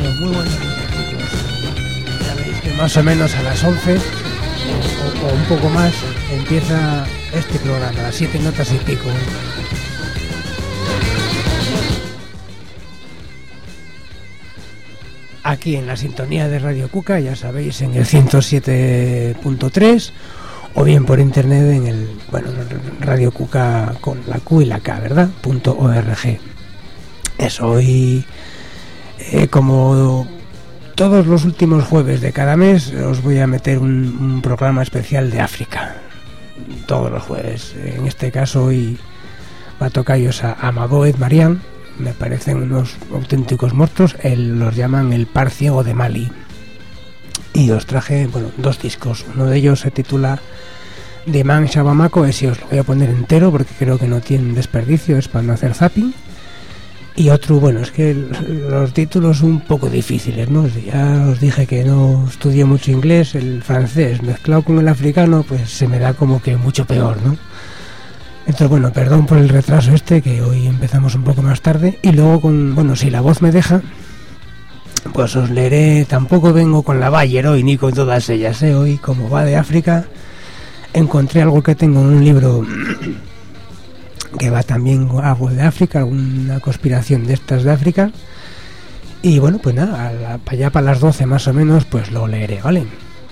muy buenos días, chicos. Ya veis que más o menos a las 11 o un poco más empieza este programa, las 7 notas y pico. Aquí en la sintonía de Radio Cuca, ya sabéis, en el 107.3 o bien por internet en el, bueno, Radio Cuca con la Q y la K, ¿verdad? .org. Eso, hoy como todos los últimos jueves de cada mes os voy a meter un programa especial de África. Todos los jueves. En este caso hoy va a tocarlos a Amadou Marian. Me parecen unos auténticos monstruos. Los llaman el par ciego de Mali. Y os traje, bueno, 2 discos. Uno de ellos se titula The Man Shabamako. Ese os lo voy a poner entero porque creo que no tiene desperdicio, es para no hacer zapping. Y otro, bueno, es que los títulos son un poco difíciles, ¿no? Ya os dije que no estudié mucho inglés, el francés mezclado con el africano, pues se me da como que mucho peor, ¿no? Entonces, bueno, perdón por el retraso que hoy empezamos un poco más tarde. Y luego, bueno, si la voz me deja, pues os leeré. Tampoco vengo con la Bayer hoy, ni con todas ellas, ¿eh? Hoy, como va de África, encontré algo que tengo en un libro que va también algo de África, alguna conspiración de estas de África. Y bueno, pues nada, para allá para las 12 más o menos, pues lo leeré, ¿vale?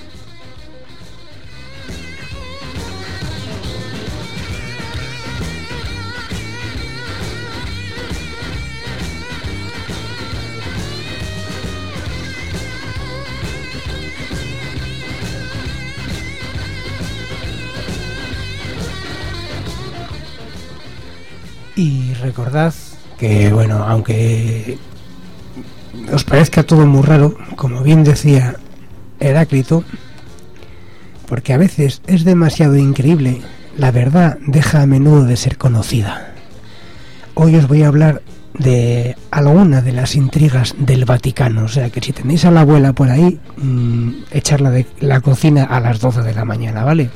Y recordad que, bueno, aunque os parezca todo muy raro, como bien decía Heráclito, porque a veces es demasiado increíble, la verdad deja a menudo de ser conocida. Hoy os voy a hablar de alguna de las intrigas del Vaticano, o sea que si tenéis a la abuela por ahí, echarla de la cocina a las 12 de la mañana, ¿vale?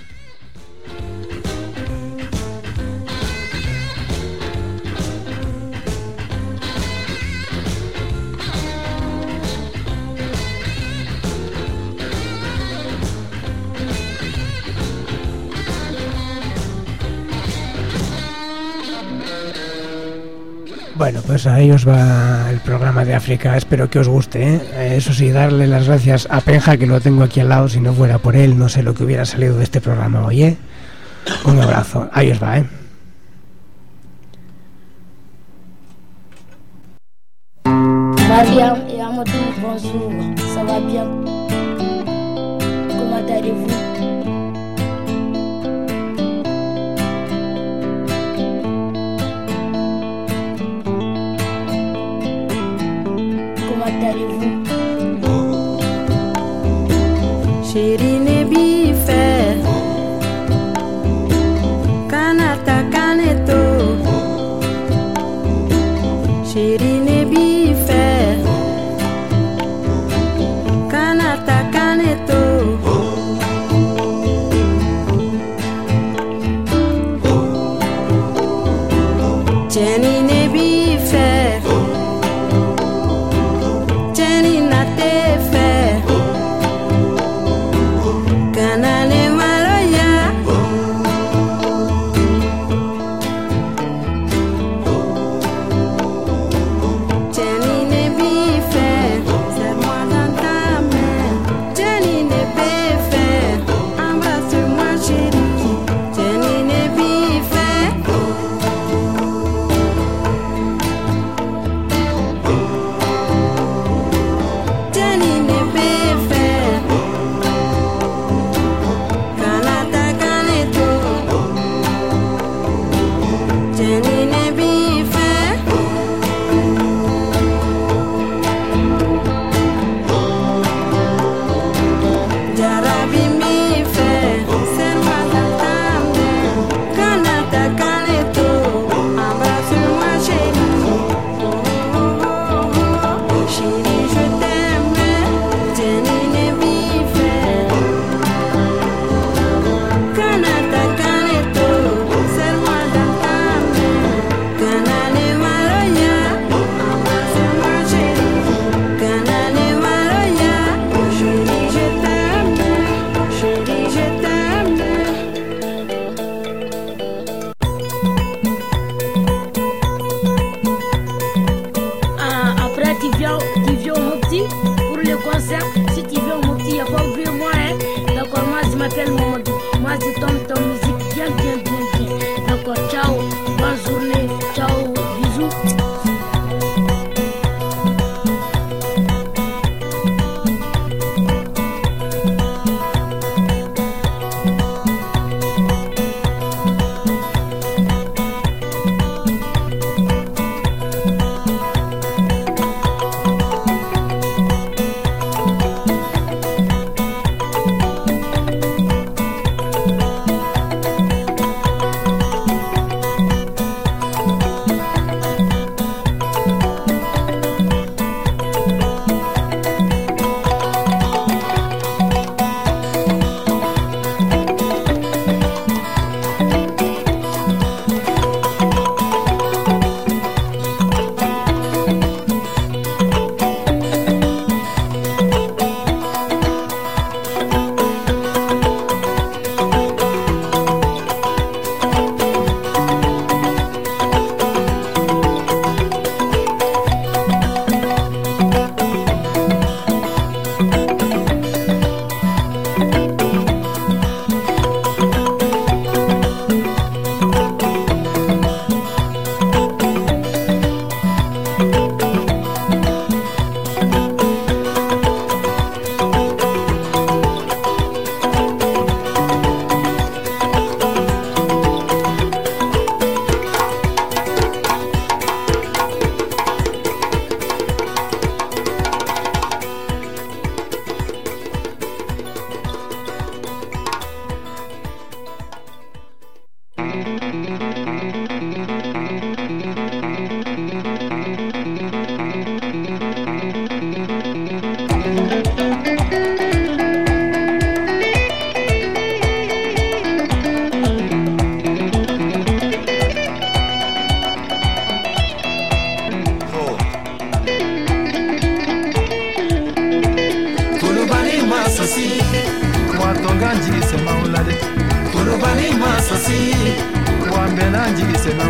Bueno, pues ahí os va el programa de África, espero que os guste, ¿eh? Eso sí, darle las gracias a Penja, que lo tengo aquí al lado, si no fuera por él no sé lo que hubiera salido de este programa hoy, ¿eh? Un abrazo, ahí os va, ¿eh? Mariam et Amadou, bonjour, ça va bien? Comment allez-vous? Shirine bife Kanata kaneto Shirine bife Kanata kaneto Jenine bife Jenina tefe Kanane maloya Jenine bife serre-moi dans ta main Jenine bife embrasse-moi chérie Jenine bife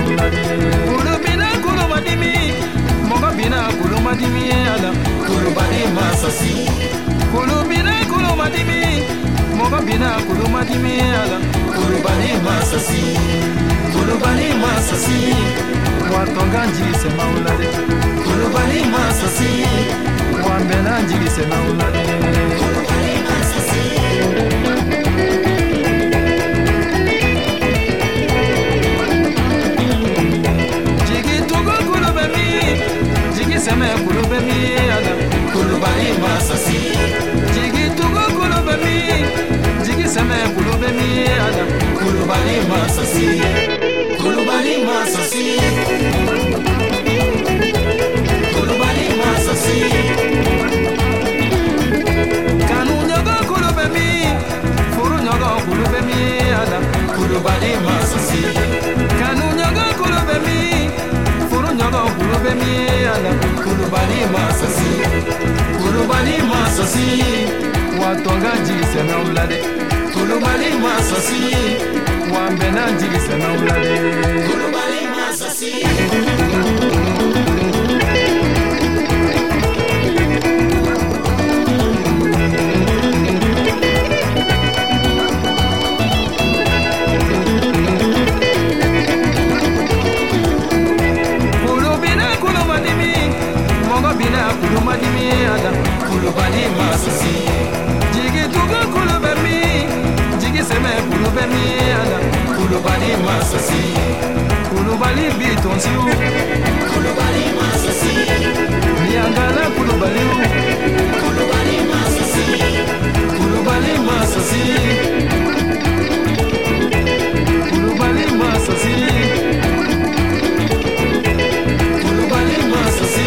Kulubina kulumadimi, mogabina kulumadimi ala, kulubani masasi. Kulubina kulumadimi, mogabina kulumadimi ala, kulubani masasi. Kulubani masasi, watonganji se maulade. Kulubani masasi, wambenanji se maulade. Kulubani masasi. Seme kulube mi ala kulubani masasi jigi tugo kulube mi jigi seme kulube mi ala kulubani masasi kulubani masasi kulubani masasi kanu nyogo kulube mi furu nyogo kulube mi ala kulubani masasi kanu nyogo kulube mi furu nyogo kulube mi ala kulubani masasi kulubani masasi watonga jigi seme ulade kulubani masasi wambena jigi seme ulade kulubani masasi Kulumadimi ada kulubani masasi jigi tuga kulubemi jigi seme kulubemi ada kulubani masasi kulubali bitonsiu kulubani masasi miangala kulubali kulubani masasi kulubani masasi kulubani masasi kulubani masasi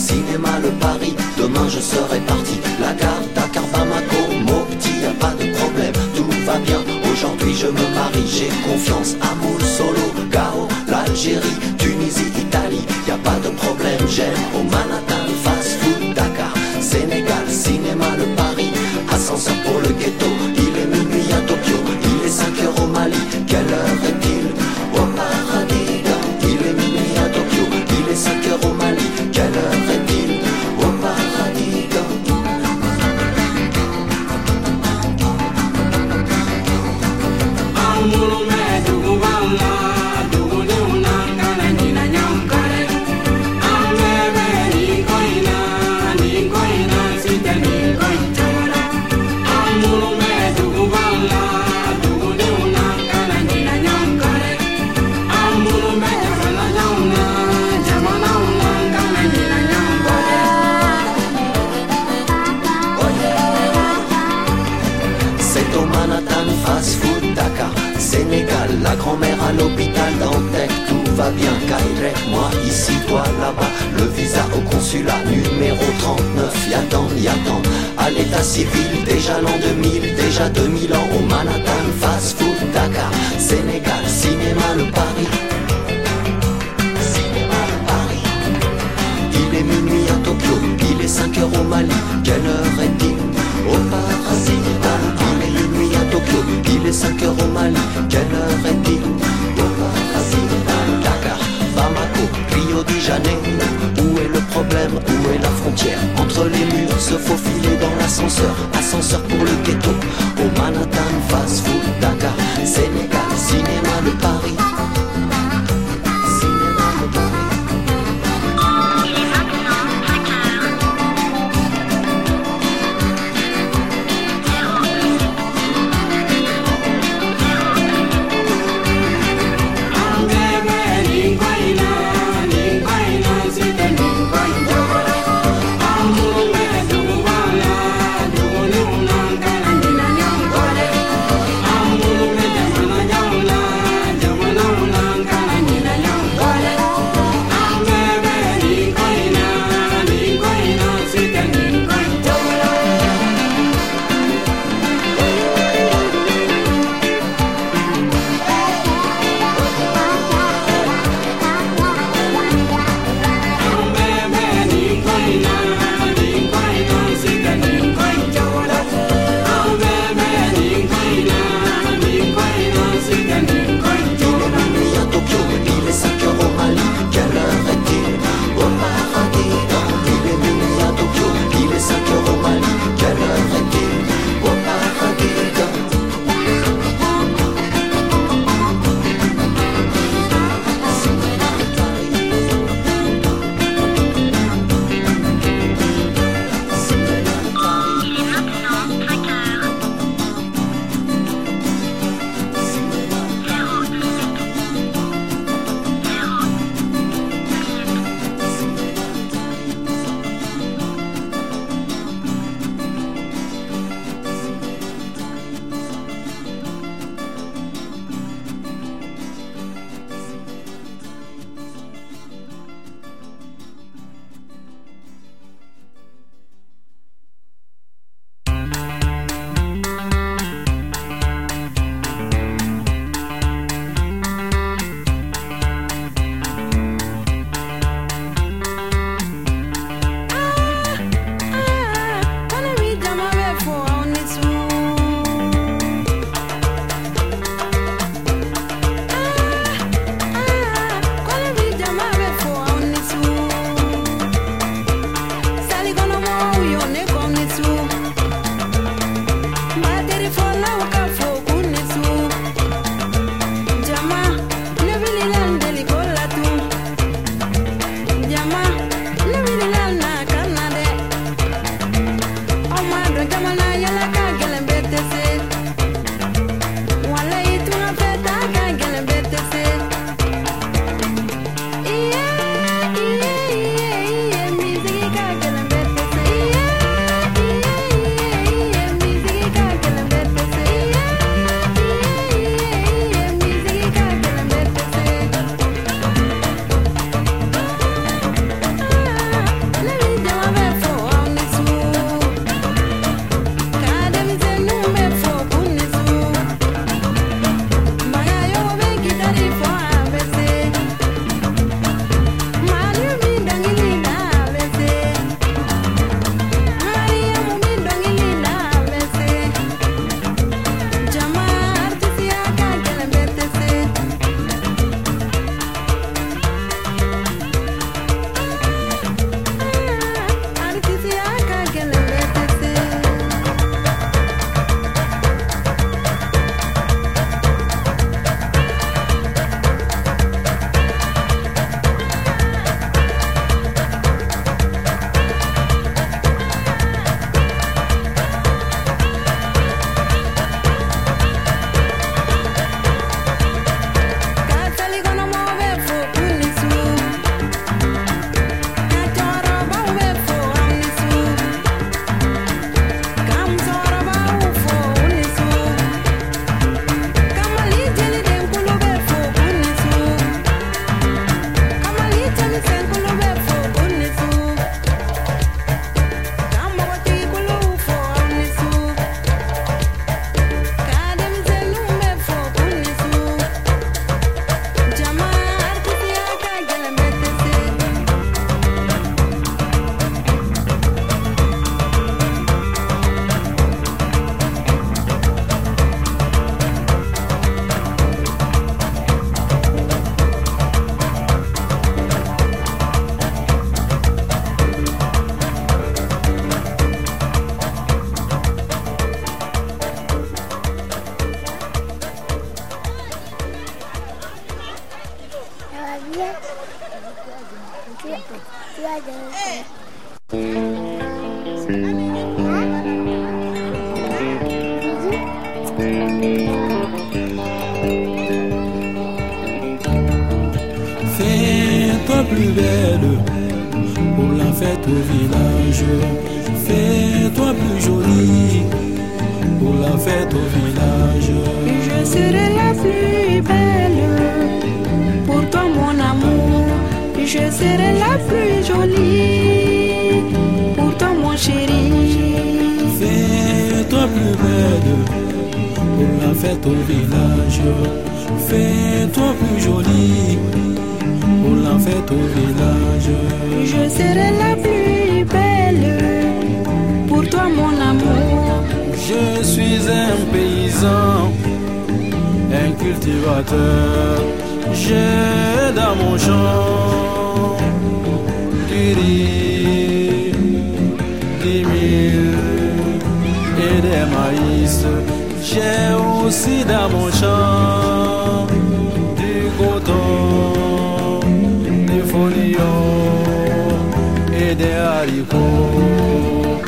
cinéma, le Paris. Demain je serai parti. La gare, Dakar, Bamako, Mopti, y a pas de problème, tout va bien. Aujourd'hui je me marie, j'ai confiance. Amour, Solo, Gao, l'Algérie, Tunisie, Italie, y a pas de problème. J'aime au Manhattan, fast food, Dakar, Sénégal, cinéma, le Paris. Ascenseur pour le ghetto, il est minuit à Tokyo, il est 5 heures au Mali. Quelle heure est-il au paradis? Il est minuit à Tokyo, il est 5 heures au Mali. Quelle heure est-il au paradis? Sénégal, la grand-mère à l'hôpital Dantec, tout va bien, Kairek, moi ici, toi là-bas, le visa au consulat, numéro 39, y'attend, à l'état civil, déjà l'an 2000, déjà 2000 ans, au Manhattan, fast food, Dakar, Sénégal, cinéma, le Paris, cinéma, le Paris, il est minuit à Tokyo, il est 5 heures au Mali, quelle heure est-il au paradis? Il est minuit à Tokyo, il est 5 heures au Mali, quelle heure est-il au paradis? Dakar, Bamako, Rio de Janeiro, où est le problème, où est la frontière? Entre les murs, se faufiler dans l'ascenseur, ascenseur pour le ghetto, au Manhattan, fast food, Dakar, Sénégal, cinéma, le Paris. Fais-toi plus belle pour la fête au village. Fais-toi plus jolie pour la fête au village. Je serai la plus belle pour toi mon amour. Je serai la plus jolie pour toi mon chéri. Fais-toi plus belle pour la fête au village. Fais-toi plus jolie pour la fête au village. Je serai la plus belle pour toi mon amour. Je suis un paysan, un cultivateur. J'ai dans mon champ du riz, des mil et des maïs. J'ai aussi dans mon champ du coton, des folions et des haricots.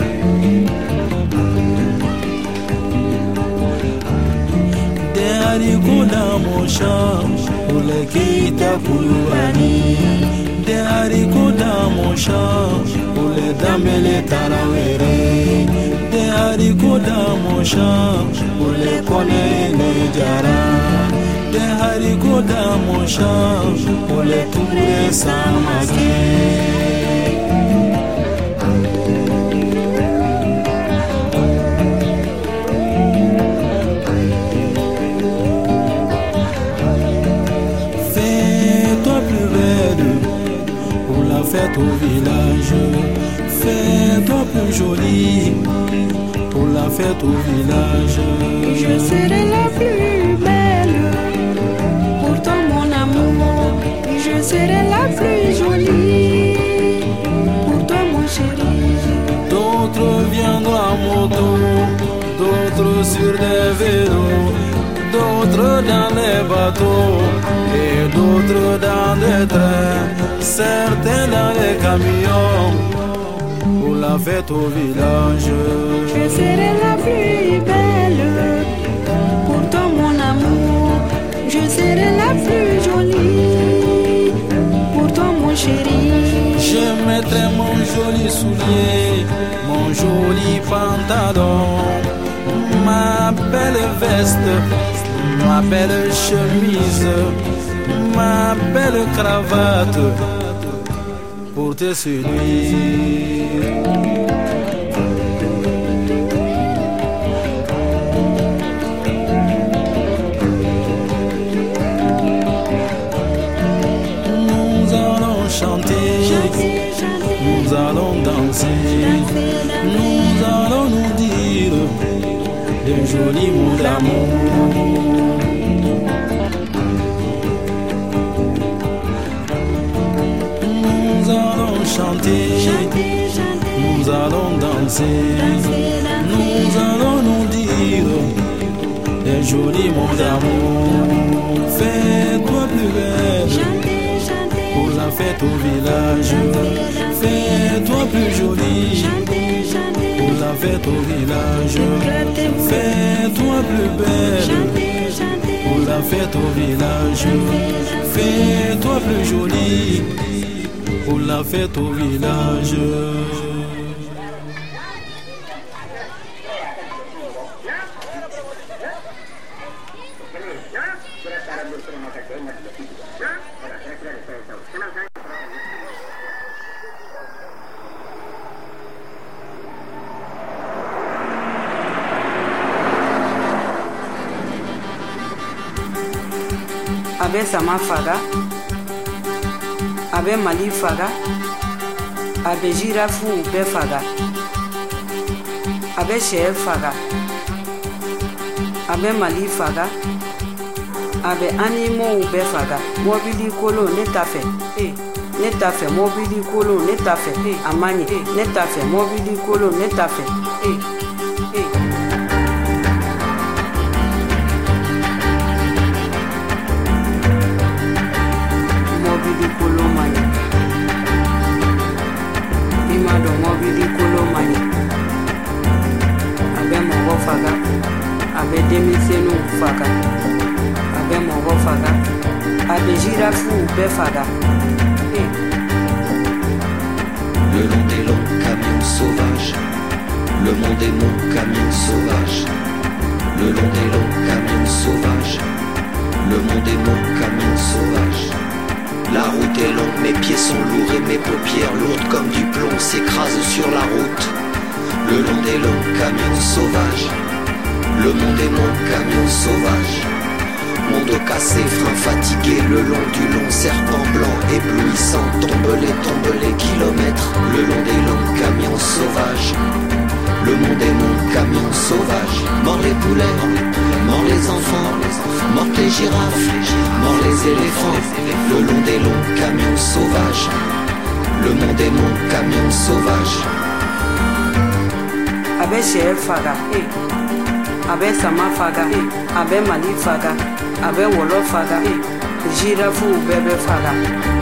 Des haricots dans mon champ pour les Keita Koulibaly. Des haricots dans mon champ pour les Dambélé Tarawere. Des haricots dans mon champ pour les Kone Nedjara. Des haricots dans mon champ pour les Touré Samake. Fais-toi au village, fais-toi plus jolie pour la fête au village. Je serai la plus belle pour toi mon amour. Je serai la plus jolie pour toi mon chéri. D'autres viendront à moto, d'autres sur des vélos, d'autres dans les bateaux et d'autres dans des trains. Certains dans les camions pour la fête au village. Je serai la plus belle pour toi mon amour. Je serai la plus jolie pour toi mon chéri. Je mettrai mon joli soulier, mon joli pantalon, ma belle veste, ma belle chemise, ma belle cravate pour te séduire. Nous allons chanter, nous allons danser, nous allons nous dire de jolis mots d'amour. Nous allons danser, nous allons nous dire des jolis mots d'amour. Fais-toi plus belle pour la fête au village. Fais-toi plus jolie pour la fête au village. Fais-toi plus belle pour la fête au village. Fais-toi plus jolie pour la fête au village. Abe Sama faga, abe Mali faga, abe Jirafu be faga, abe Sher faga, abe Mali faga, abe Animo be faga. Mobili kolo ne tafe, ne tafe mobili kolo ne tafe, amani ne tafe mobili kolo ne tafe, faga abe girafu be faga. Le long des longs camions sauvages, le monde est mon camion sauvage. Le long des longs camions sauvages, le monde est mon camion sauvage. La route est longue, mes pieds sont lourds et mes paupières lourdes comme du plomb s'écrasent sur la route. Le long des longs camions sauvages, le monde est mon camion sauvage. Mon dos cassé, frein fatigué, le long du long serpent blanc éblouissant. Tombe les kilomètres, le long des longs camions sauvages. Le monde est mon camion sauvage. Mort les poulets, mort les enfants, morts les girafes, morts les éléphants. Le long des longs camions sauvages. Le monde est mon camion sauvage. Abe Chef faga, abe Sama faga, abe Mali faga, abe Wolof faga, girafu bebe faga.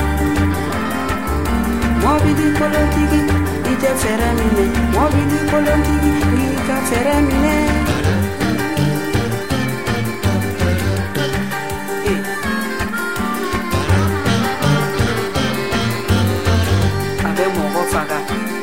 Mobili kolotigi, ite feremine. Mobili kolotigi, ika feremine. Abe Mogo faga.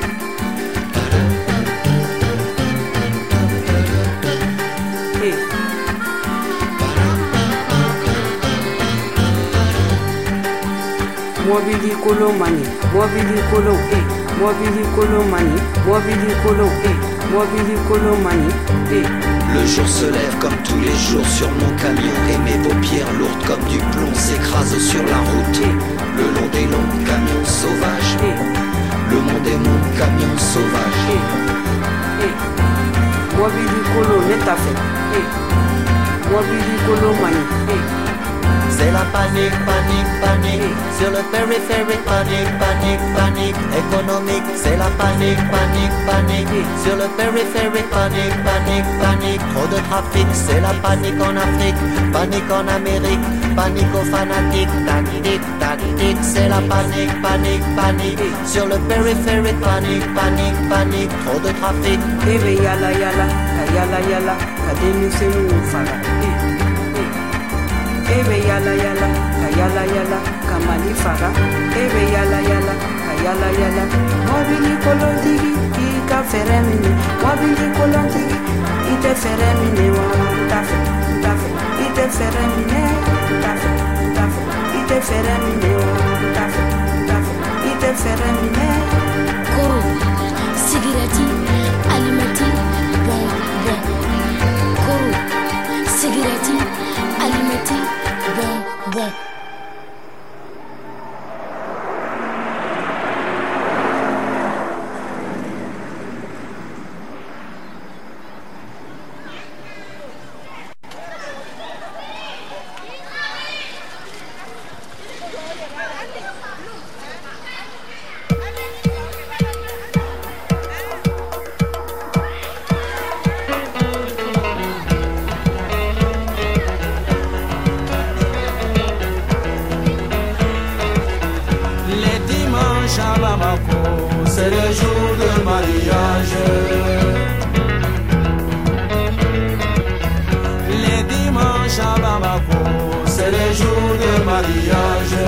Mobili kolo mani, mobili kolo mobili kolo mani, mobili kolo mobili kolo mani. Le jour se lève comme tous les jours sur mon camion et mes paupières lourdes comme du plomb s'écrasent sur la route. Le long des longs camions sauvages, le monde est mon camion sauvage. Mobili kolo netafe, mobili kolo mani. C'est la panique, panique, panique. Sur le périphérique, panique, panique, panique. Économique, c'est la panique, panique, panique. Sur le périphérique, panique, panique, panique. Trop de trafic, c'est la panique en Afrique. Panique en Amérique, panique aux fanatiques. Tactique, tactique, c'est la panique, panique, panique. Sur le périphérique, panique, panique, panique. Trop de trafic. Ebe yala yala, yala yala, kademi senu faga. Ebe yala yala, yala yala, kamali faga. Ebe yala yala, yala yala. Mobili kolotigi, ika feremine. Mobili kolotigi, ite feremine wa tafe, tafe. Ite feremine, tafe, tafe. Ite feremine wa tafe, tafe. Ite feremine. Koro, sigirati, alimati, bon, bon. Koro, sigirati, alimati, bon, bon. C'est le jour de mariage. Les dimanches à Bamako, c'est le jour de mariage.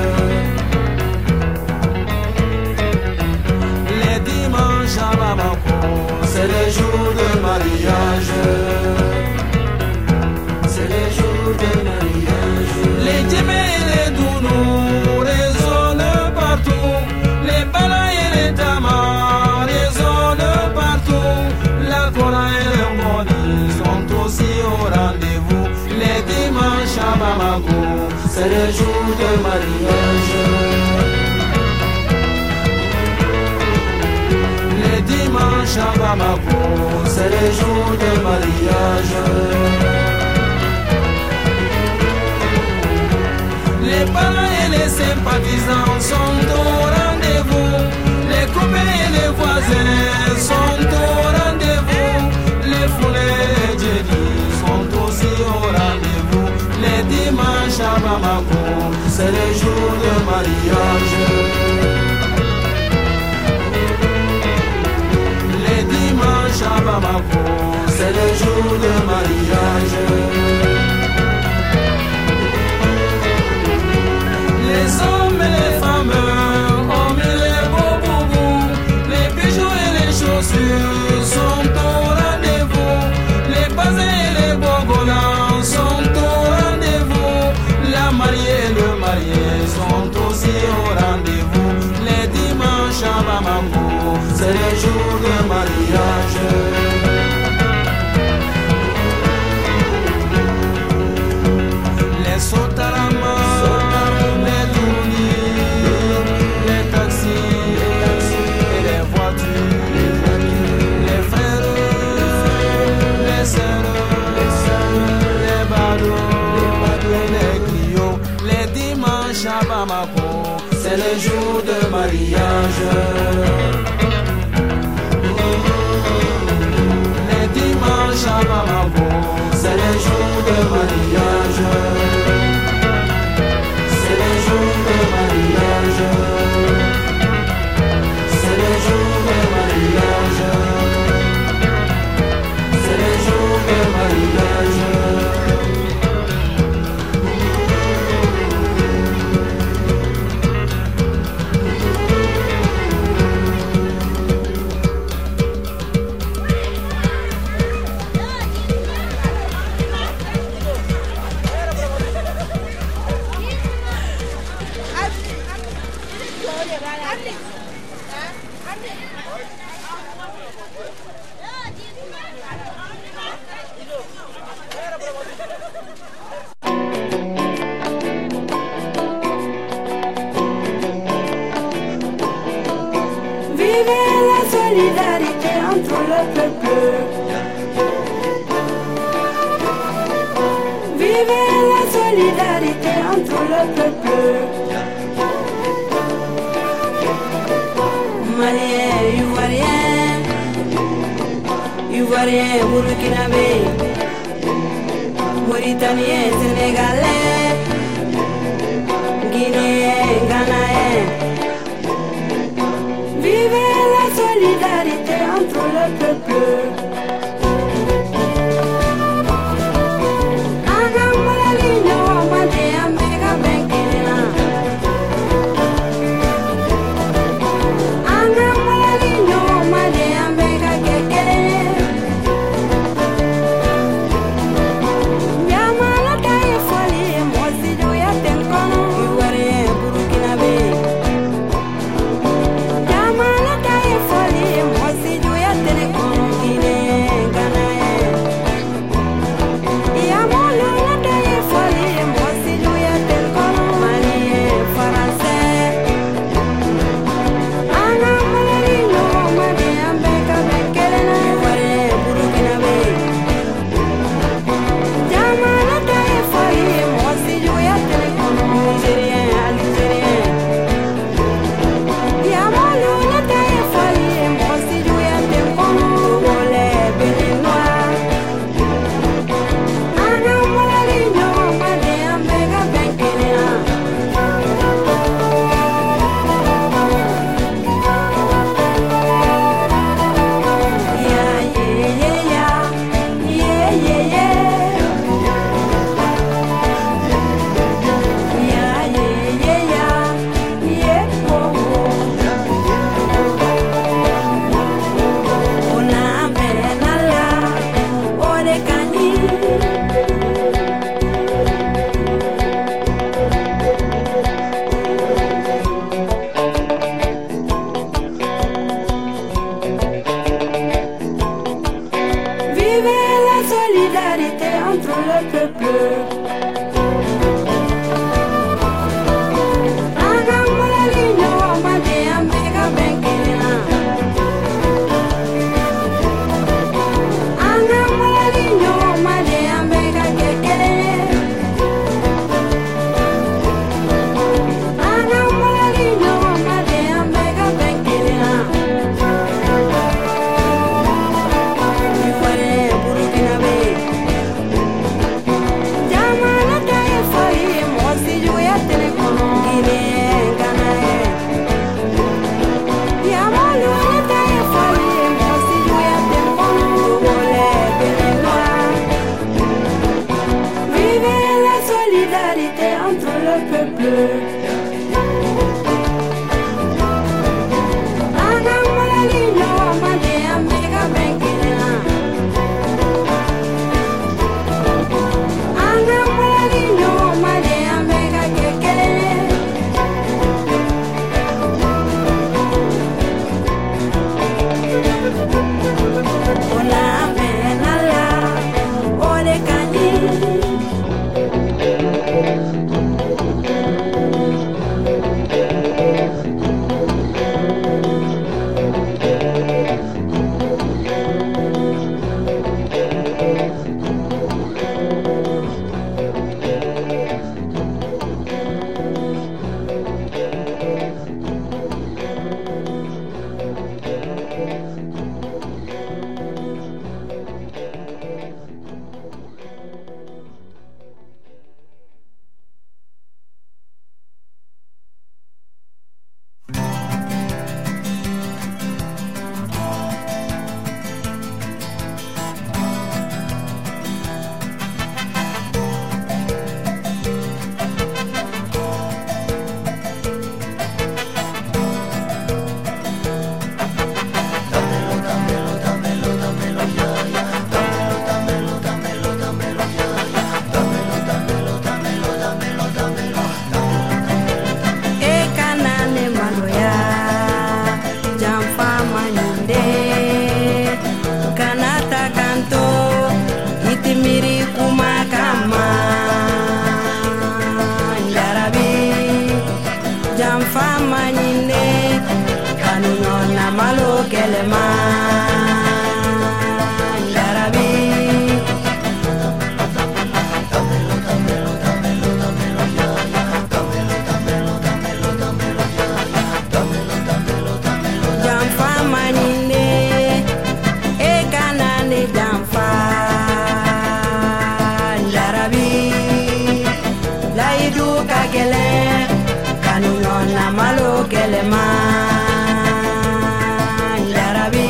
Les dimanches à Bamako, c'est le jour de mariage. C'est le jour de mariage. Les djemé et les dounous résonnent partout. Les balas et les tamas résonnent partout. La Kora et le Moni sont aussi au rendez-vous. Les dimanches à Bamako, c'est le jour de mariage. Les dimanches à Bamako, c'est le jour de mariage. Les parents et les sympathisants sont au rendez-vous. Les copains et les voisins sont au rendez-vous. Les foulées et les djedis sont aussi au rendez-vous. Les dimanches à Bamako, c'est le jour de mariage. Les dimanches à Bamako, c'est le jour de mariage. mariée et le marié sont aussi au rendez-vous. Les dimanches à Bamako, c'est les jours de mariage. Les Sotarama, les Tounis, les taxis et les voitures, les frères, les sœurs, les badauds, les griots. Les dimanches à Bamako, c'est le jour de mariage. Les dimanches à Bamako, c'est le jour de mariage. C'est le jour de mariage. C'est le jour de mariage. C'est le jour de mariage. Solidarité entre le peuple. Vivez la solidarité entre le peuple. Malien, Ivoirien, Burkinabé, Mauritanien, Sénégalais, Guinéen, Ghanaen. Vivez la solidarité entre le peuple. fama nyine kanuna malo kelema Jarabi jam fama nyine e kanane jam fa Jarabi laidu kagele kanuna malo kelema Jarabi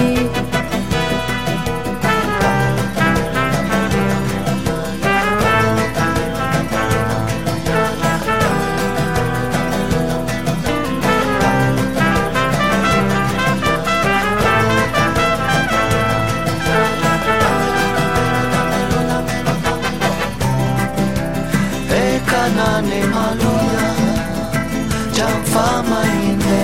Kanane maluya jam fama ine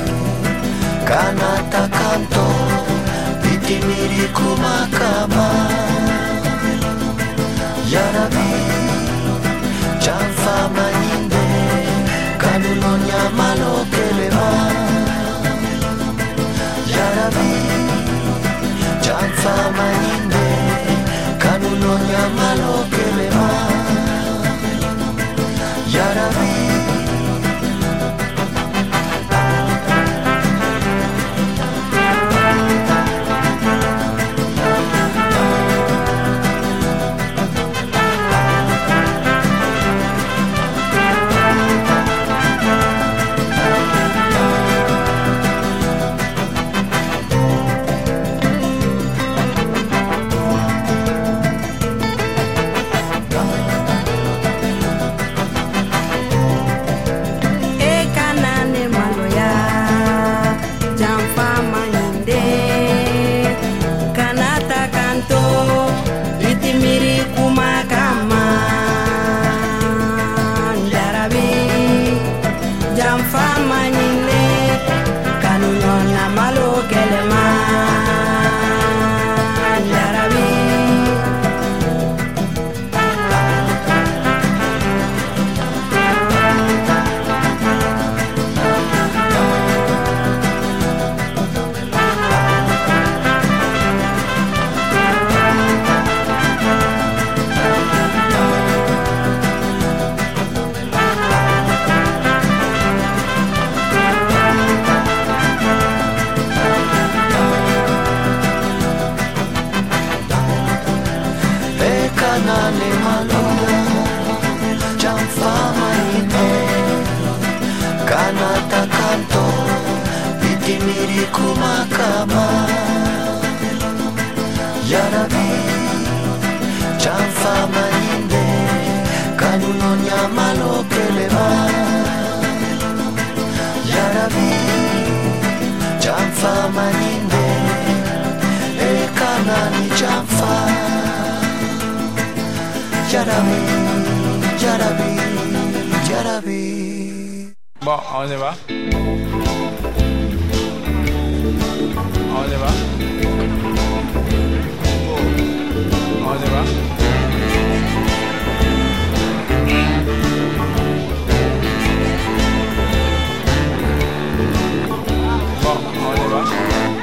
kanata kanto bitimiri kumakama Yarabi jam fama ine kanunonya malo kelema Yarabi jam fama ine kanunonya malo kelema Yarabi kanane maluya jam fama ine kanata kanto bitimiri kumakama Yarabi jam fama ine kanunonya malo kelema Yarabi jam fama ine e kanani jam fama Jarabi, Jarabi, Jarabi. Bon, on y va. On y va. On y va. Bon, on y va.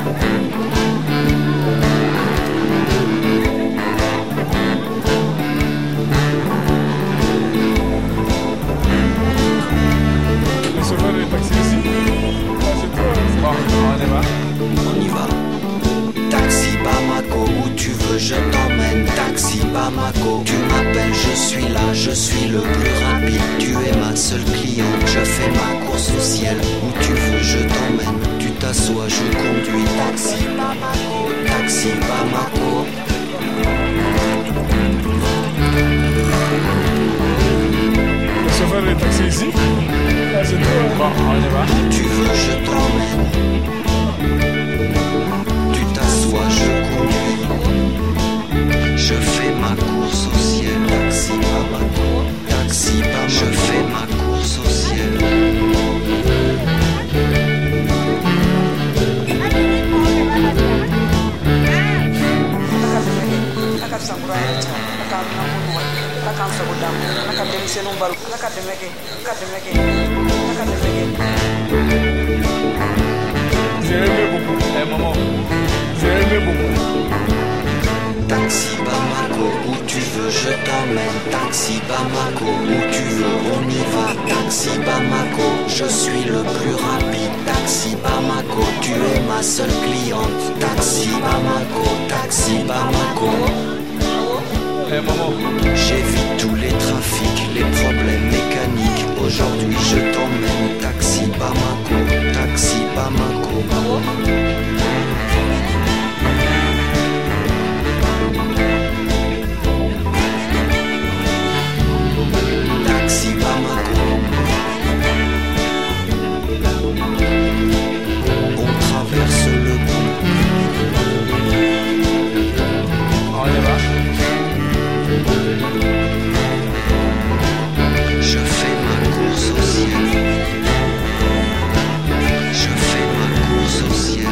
On y va. Taxi Bamako, où tu veux je t'emmène. Taxi Bamako, tu m'appelles, je suis là, je suis le plus rapide. Tu es ma seule cliente, je fais ma course au ciel. Où tu veux je t'emmène, tu t'assois, je conduis. Taxi Bamako, Taxi Bamako. Le chauffeur est taxi ici. Ah, c'est toi. Bon, on y va. Tu veux je t'emmène. Tu t'assois, je conduis. Je fais ma course au ciel. Taxi Bamako, Taxi Bamako. Je fais ma course au ciel. denmisɛnninw balo ala ka dɛmɛ kɛ ala ka dɛmɛ kɛ ala ka dɛmɛ kɛ. Taxi Bamako, où tu veux je t'emmène. Taxi Bamako, où tu veux on y va. Taxi Bamako, je suis le plus rapide. Taxi Bamako, tu es ma seule cliente. Taxi Bamako, Taxi Bamako. J'évite tous les trafics, les problèmes mécaniques. Aujourd'hui je t'emmène. Taxi Bamako, Taxi Bamako. Taxi Bamako. On traverse le pont. On y va. Je fais ma course au ciel. Je fais ma course au ciel.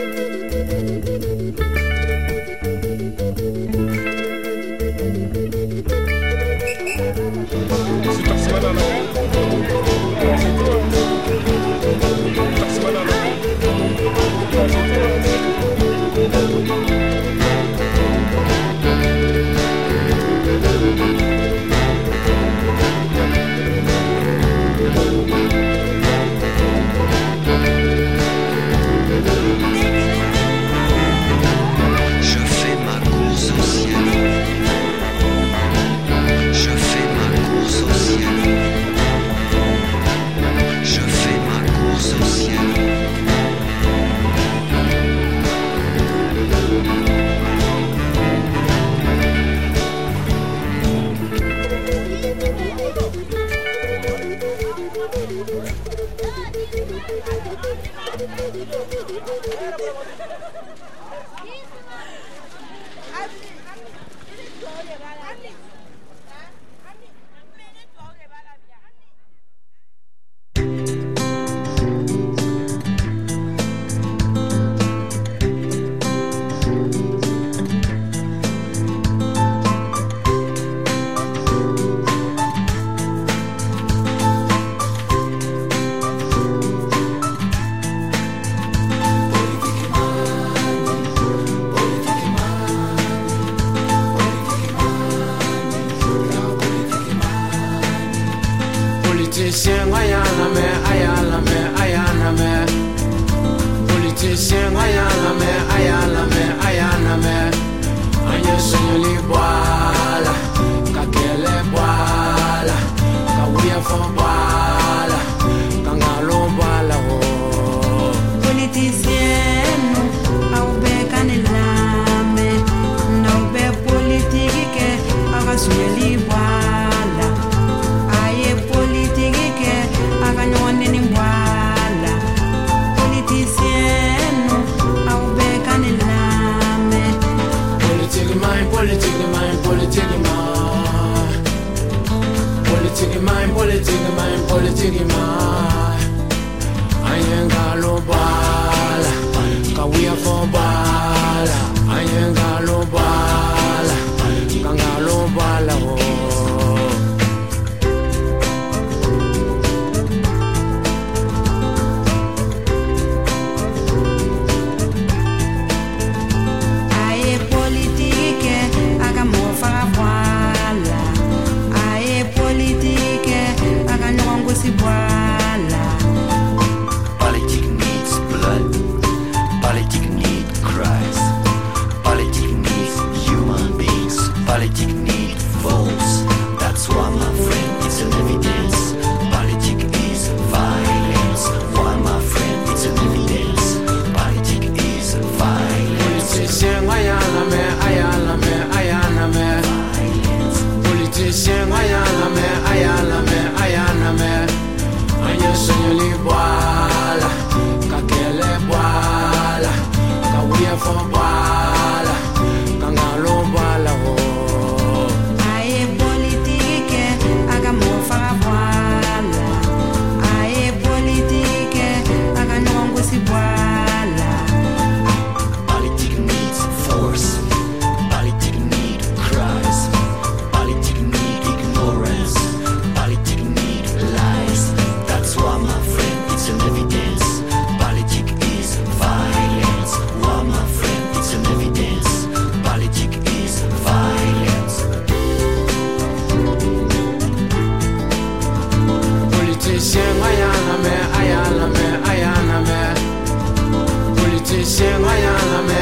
Je fais ma course au ciel. Je fais ma course au ciel. Je fais ma course au ciel. Politicien ayana me. Politicien ayana me. Anye senyoli boala, kakele boala, kawuya fon boala, kangalo boala ho. Politicien au be kanelame, no be politique aga senyoli boala. Aye politique aga nyone ni boala. Politicien au be kanelame. Politique mine. Politique mine. Politicien, ayana me. Politicien, ayana me.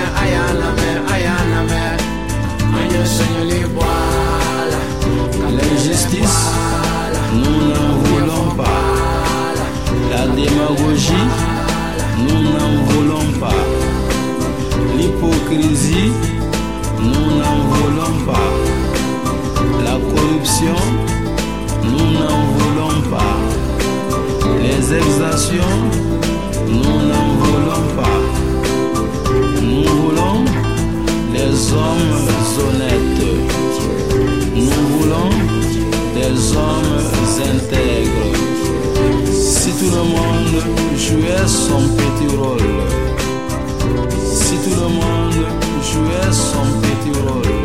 Aïe, Seigneur, les voilà. L'injustice, nous n'en voulons pas. La démagogie, nous n'en voulons pas. L'hypocrisie, nous n'en voulons pas. La corruption, nous n'en voulons pas. Les exactions, nous n'en voulons pas. Nous voulons des hommes honnêtes. Nous voulons des hommes intègres. Si tout le monde jouait son petit rôle, si tout le monde jouait son petit rôle,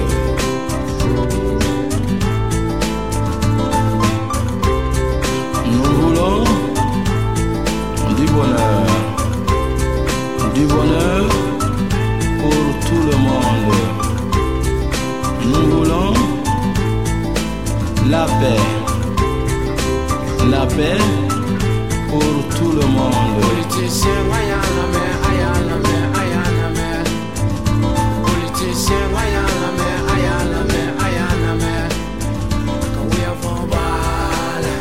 nous voulons du bonheur pour tout le monde. Nous voulons la paix pour tout le monde. Politicien, ayana me. Politicien, ayana me. Kawia von bala.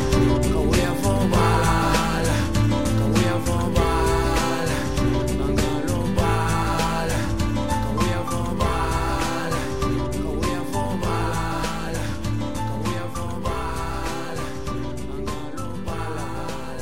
Angalo bala. Kawia von bala. Angalo bala.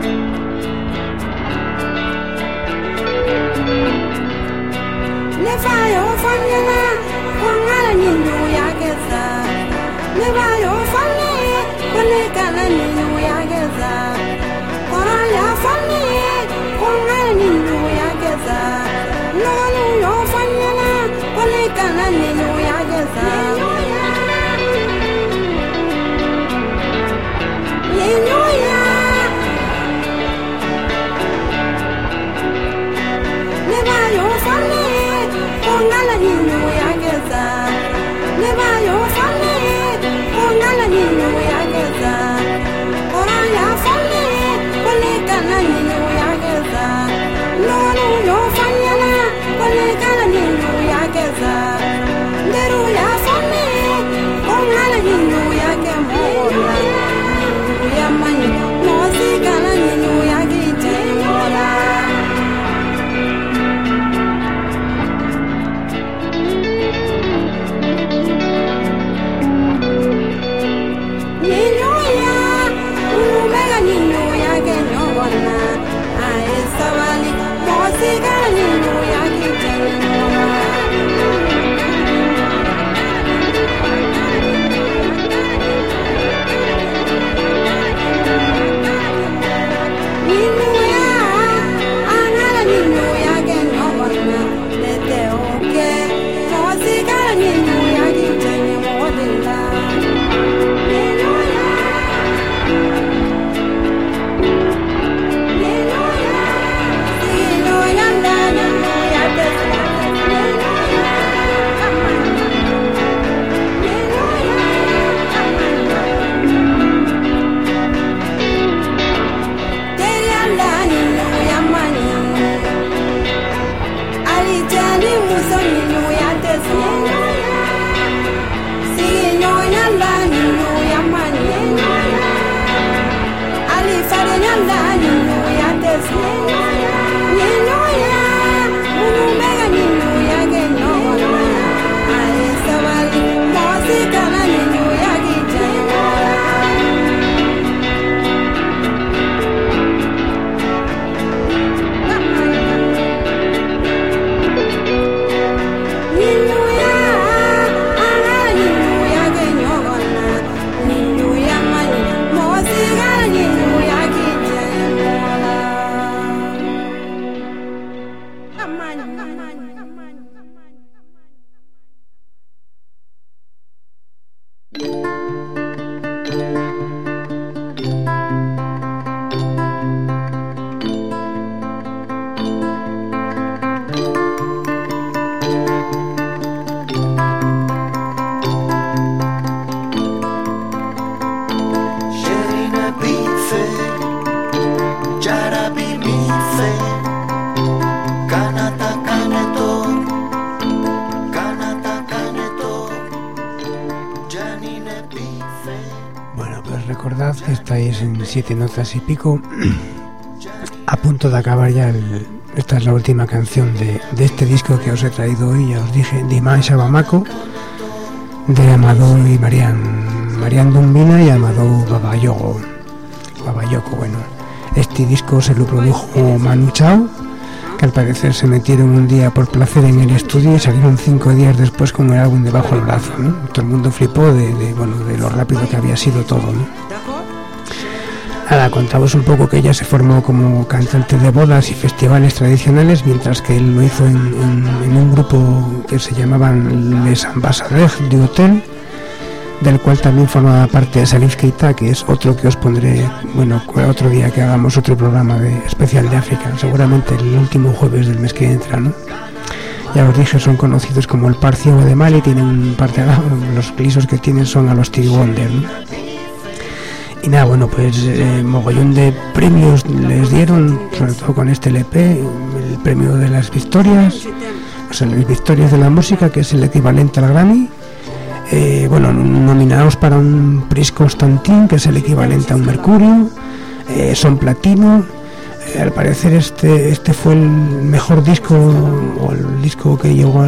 Never Recordad que estáis en 7 notas y pico, a punto de acabar ya esta es la última canción de este disco que os he traído hoy. Ya os dije, Dimanche Bamako, de Amadou y Marian Dumbina y Amadou Babayoko. Bueno, este disco se lo produjo Manu Chao, que al parecer se metieron un día por placer en el estudio y salieron 5 días después con el álbum debajo del brazo, ¿no? Todo el mundo flipó de lo rápido que había sido todo, ¿no? Nada, contamos un poco que ella se formó como cantante de bodas y festivales tradicionales, mientras que él lo hizo en un grupo que se llamaban Les Ambassadeurs du Hotel, del cual también formaba parte de Salif Keita, que es otro que os pondré, bueno, otro día que hagamos otro programa especial de África, seguramente el último jueves del mes que entra, ¿no? Ya os dije, son conocidos como el par ciego de Mali, tienen parte, los clisos que tienen son a los Stevie Wonder, ¿no? Y nada, bueno, pues mogollón de premios les dieron, sobre todo con este LP, el premio de las victorias, o sea, las victorias de la música, que es el equivalente al Grammy. Bueno, nominados para un Prix Constantin, que es el equivalente a un Mercurio, son platino. Al parecer este fue el mejor disco, o el disco que llegó a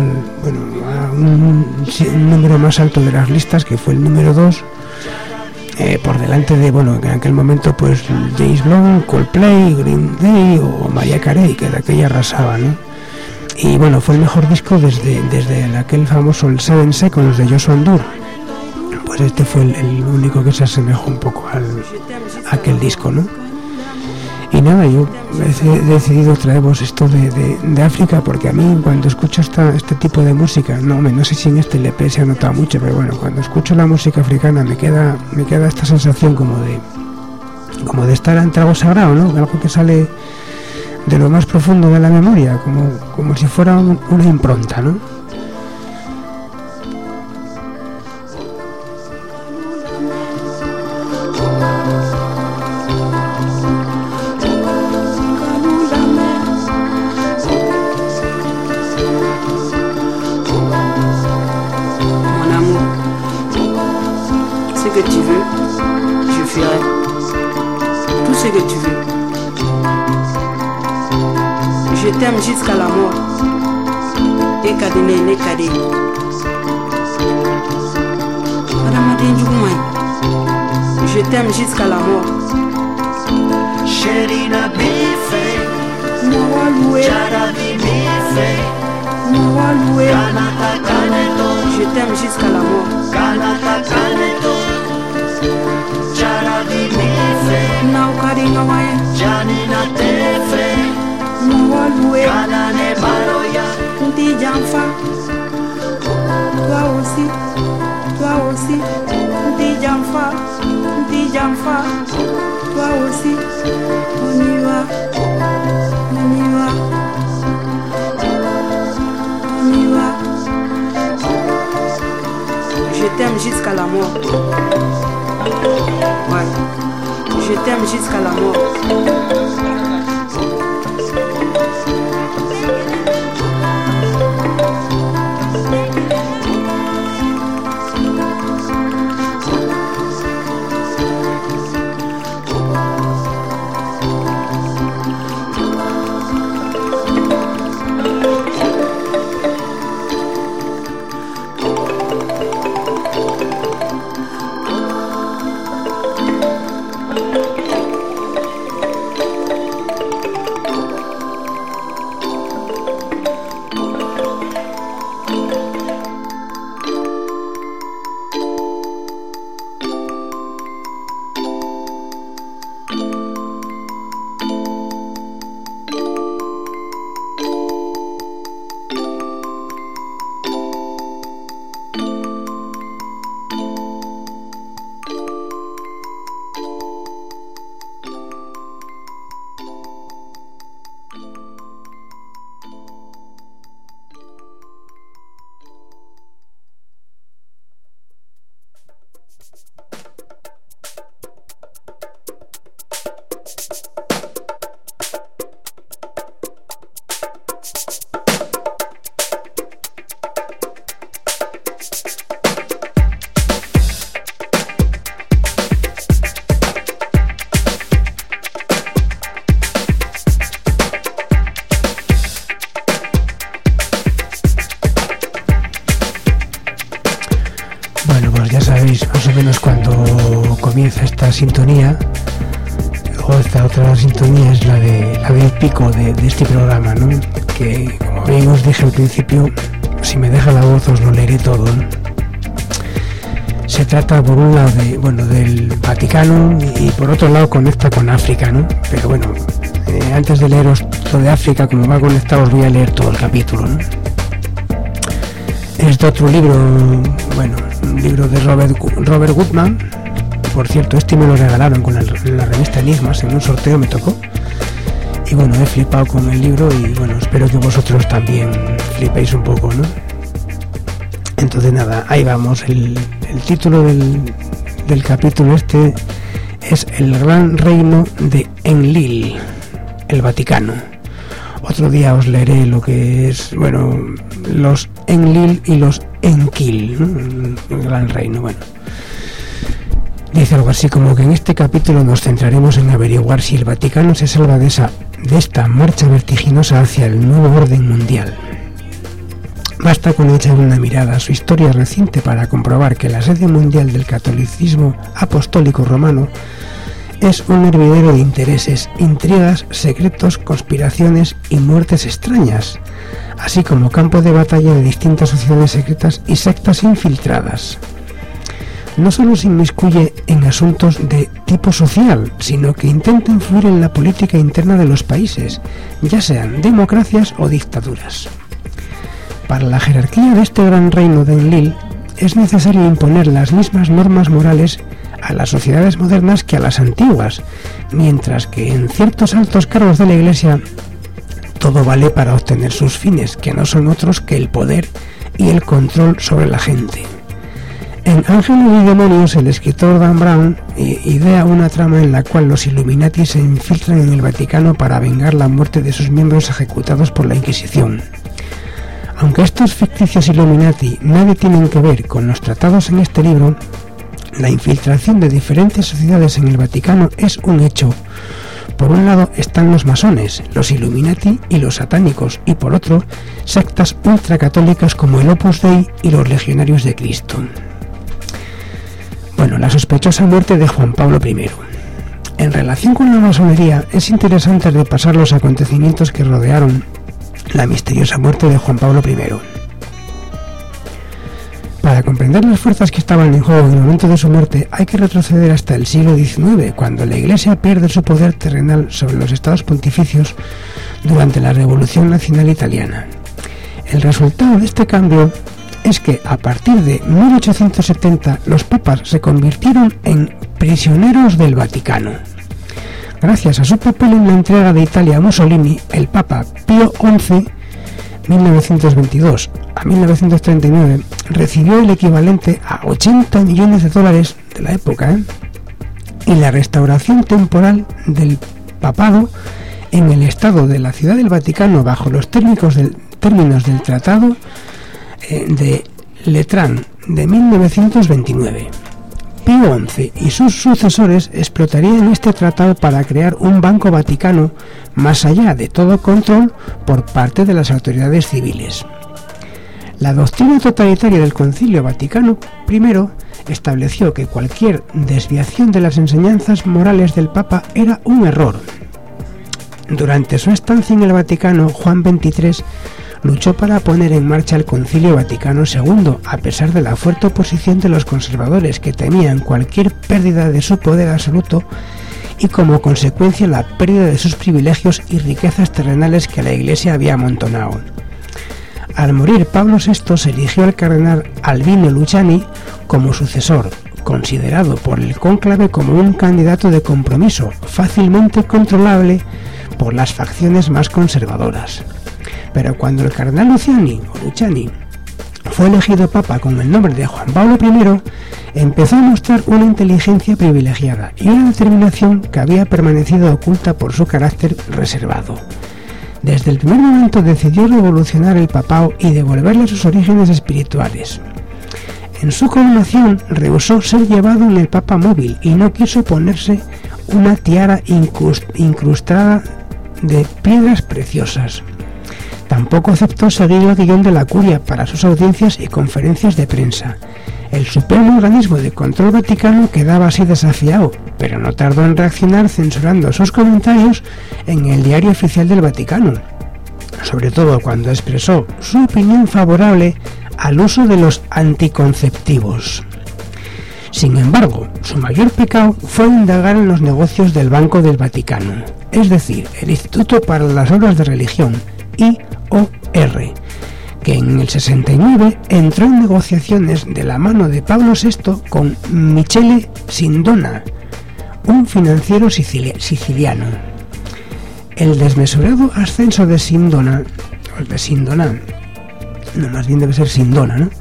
un número más alto de las listas, que fue el número 2, por delante de, bueno, en aquel momento pues James Blunt, Coldplay, Green Day o Mariah Carey, que de aquella arrasaba, ¿no? Y bueno, fue el mejor disco desde aquel famoso el 7 Seconds de Joshua Ndur. Pues este fue el único que se asemejó un poco a aquel disco, ¿no? Y nada, yo he decidido traeros esto de África, porque a mí cuando escucho este tipo de música, no sé si en este LP se ha notado mucho, pero bueno, cuando escucho la música africana me queda esta sensación como de estar ante algo sagrado, ¿no? Algo que sale de lo más profundo de la memoria, como si fuera una impronta, ¿no? Mon amour, ce que tu veux, je ferai tout ce que tu veux. Je t'aime jusqu'à la mort. Et kadene ne kade. Madame Adinjoumai. Je t'aime jusqu'à la mort. Sherina bife, Mwaloué, Jarabi bife, Mwaloué. Kanata kaneto, Je t'aime jusqu'à la mort. Kanata kaneto, Jarabi bife, Naukari ngawaye. Janina tefe, Mwaloué. Kanane baroya, Ndi Jamfa. Toi aussi, toi aussi. Ndi Jamfa, Ndi Jamfa. Toi aussi. On y va, on y va. On y va. Je t'aime jusqu'à la mort. Ouais. Je t'aime jusqu'à la mort. comienza esta sintonía, o esta otra sintonía, es la del pico de este programa, ¿no? Que, como bien os dije al principio, si me deja la voz os lo leeré todo, ¿no? Se trata por un lado del Vaticano y por otro lado conecta con África, ¿no? Pero bueno, antes de leeros lo de África, como va conectado, os voy a leer todo el capítulo, ¿no? Es de otro libro, un libro de Robert Goodman. Por cierto, este me lo regalaron con la revista Enigmas, en un sorteo me tocó. Y bueno, he flipado con el libro y bueno, espero que vosotros también flipéis un poco, ¿no? Entonces nada, ahí vamos. El título del capítulo este es El Gran Reino de Enlil, el Vaticano. Otro día os leeré lo que es, los Enlil y los Enquil, ¿no? El Gran Reino, Dice algo así como que en este capítulo nos centraremos en averiguar si el Vaticano se salva de esta marcha vertiginosa hacia el nuevo orden mundial. Basta con echar una mirada a su historia reciente para comprobar que la sede mundial del catolicismo apostólico romano es un hervidero de intereses, intrigas, secretos, conspiraciones y muertes extrañas, así como campo de batalla de distintas sociedades secretas y sectas infiltradas. No solo se inmiscuye en asuntos de tipo social, sino que intenta influir en la política interna de los países, ya sean democracias o dictaduras. Para la jerarquía de este gran reino de Enlil, es necesario imponer las mismas normas morales a las sociedades modernas que a las antiguas, mientras que en ciertos altos cargos de la Iglesia todo vale para obtener sus fines, que no son otros que el poder y el control sobre la gente. En Ángeles y Demonios, el escritor Dan Brown idea una trama en la cual los Illuminati se infiltran en el Vaticano para vengar la muerte de sus miembros ejecutados por la Inquisición. Aunque estos ficticios Illuminati nada tienen que ver con los tratados en este libro, la infiltración de diferentes sociedades en el Vaticano es un hecho. Por un lado están los masones, los Illuminati y los satánicos, y por otro, sectas ultracatólicas como el Opus Dei y los Legionarios de Cristo. La sospechosa muerte de Juan Pablo I. En relación con la masonería, es interesante repasar los acontecimientos que rodearon la misteriosa muerte de Juan Pablo I. Para comprender las fuerzas que estaban en juego en el momento de su muerte, hay que retroceder hasta el siglo XIX, cuando la Iglesia pierde su poder terrenal sobre los estados pontificios durante la Revolución Nacional Italiana. El resultado de este cambio es que a partir de 1870 los papas se convirtieron en prisioneros del Vaticano. Gracias a su papel en la entrega de Italia a Mussolini, el Papa Pío XI, 1922 a 1939, recibió el equivalente a $80 millones de la época, y la restauración temporal del papado en el estado de la Ciudad del Vaticano bajo los términos del Tratado de Letrán de 1929. Pío XI y sus sucesores explotarían este tratado para crear un Banco Vaticano más allá de todo control por parte de las autoridades civiles. La doctrina totalitaria del Concilio Vaticano I estableció que cualquier desviación de las enseñanzas morales del Papa era un error. Durante su estancia en el Vaticano, Juan XXIII luchó para poner en marcha el Concilio Vaticano II, a pesar de la fuerte oposición de los conservadores, que temían cualquier pérdida de su poder absoluto y como consecuencia la pérdida de sus privilegios y riquezas terrenales que la Iglesia había amontonado. Al morir Pablo VI, se eligió al cardenal Albino Luciani como sucesor, considerado por el cónclave como un candidato de compromiso, fácilmente controlable por las facciones más conservadoras. Pero cuando el cardenal Luciani fue elegido papa con el nombre de Juan Pablo I, empezó a mostrar una inteligencia privilegiada y una determinación que había permanecido oculta por su carácter reservado. Desde el primer momento decidió revolucionar el papado y devolverle sus orígenes espirituales. En su coronación rehusó ser llevado en el papa móvil y no quiso ponerse una tiara incrustada de piedras preciosas. Tampoco aceptó seguir el guión de la curia para sus audiencias y conferencias de prensa. El supremo organismo de control vaticano quedaba así desafiado, pero no tardó en reaccionar censurando sus comentarios en el Diario Oficial del Vaticano, sobre todo cuando expresó su opinión favorable al uso de los anticonceptivos. Sin embargo, su mayor pecado fue indagar en los negocios del Banco del Vaticano, es decir, el Instituto para las Obras de Religión, IOR, que en el 69 entró en negociaciones de la mano de Pablo VI con Michele Sindona, un financiero siciliano. El desmesurado ascenso de Sindona, más bien debe ser Sindona, ¿no?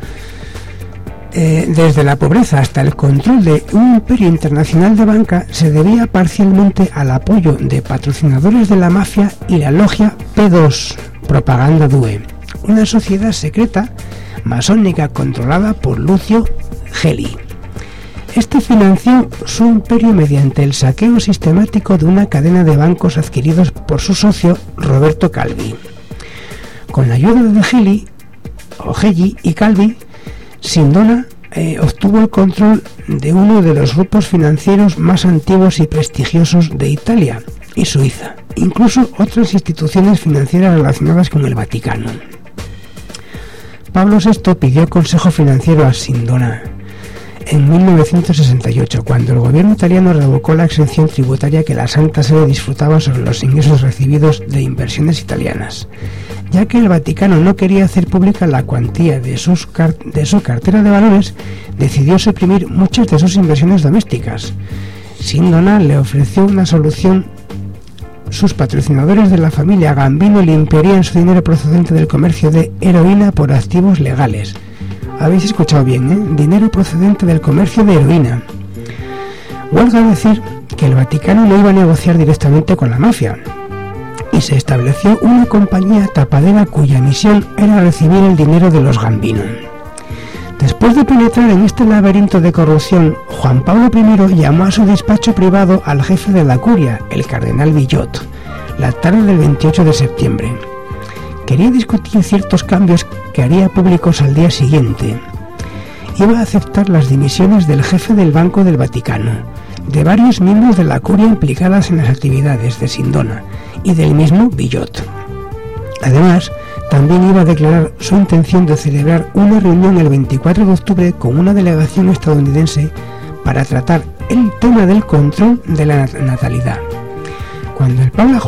Desde la pobreza hasta el control de un imperio internacional de banca se debía parcialmente al apoyo de patrocinadores de la mafia y la logia P2, Propaganda Due, una sociedad secreta masónica controlada por Lucio Gelli. Este financió su imperio mediante el saqueo sistemático de una cadena de bancos adquiridos por su socio Roberto Calvi. Con la ayuda de Gelli y Calvi, Sindona obtuvo el control de uno de los grupos financieros más antiguos y prestigiosos de Italia y Suiza, incluso otras instituciones financieras relacionadas con el Vaticano. Pablo VI pidió consejo financiero a Sindona en 1968, cuando el gobierno italiano revocó la exención tributaria que la Santa Sede disfrutaba sobre los ingresos recibidos de inversiones italianas, ya que el Vaticano no quería hacer pública la cuantía de su cartera de valores, decidió suprimir muchas de sus inversiones domésticas. Sindona le ofreció una solución. Sus patrocinadores de la familia Gambino limpiarían su dinero procedente del comercio de heroína por activos legales. Habéis escuchado bien, ¿eh? Dinero procedente del comercio de heroína. Huelga decir que el Vaticano no iba a negociar directamente con la mafia, y se estableció una compañía tapadera cuya misión era recibir el dinero de los Gambino. Después de penetrar en este laberinto de corrupción, Juan Pablo I llamó a su despacho privado al jefe de la curia, el cardenal Villot, la tarde del 28 de septiembre. Quería discutir ciertos cambios que haría públicos al día siguiente. Iba a aceptar las dimisiones del jefe del Banco del Vaticano, de varios miembros de la curia implicadas en las actividades de Sindona y del mismo Villot. Además, también iba a declarar su intención de celebrar una reunión el 24 de octubre con una delegación estadounidense para tratar el tema del control de la natalidad. Cuando el Papa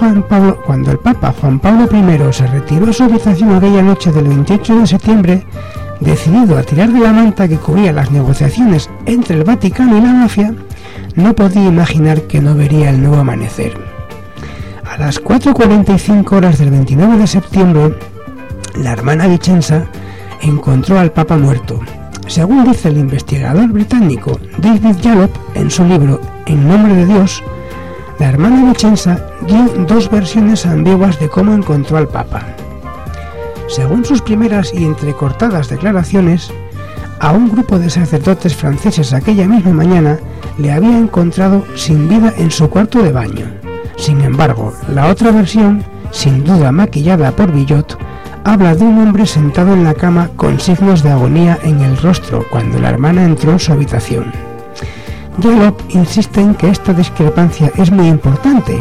Juan Pablo I se retiró a su habitación aquella noche del 28 de septiembre, decidido a tirar de la manta que cubría las negociaciones entre el Vaticano y la mafia, no podía imaginar que no vería el nuevo amanecer. A las 4:45 horas del 29 de septiembre, la hermana Vicenza encontró al Papa muerto. Según dice el investigador británico David Jalop en su libro En nombre de Dios, la hermana Vicenza dio dos versiones ambiguas de cómo encontró al Papa. Según sus primeras y entrecortadas declaraciones, a un grupo de sacerdotes franceses aquella misma mañana le había encontrado sin vida en su cuarto de baño. Sin embargo, la otra versión, sin duda maquillada por Villot, habla de un hombre sentado en la cama con signos de agonía en el rostro cuando la hermana entró en su habitación. Jalop insiste en que esta discrepancia es muy importante.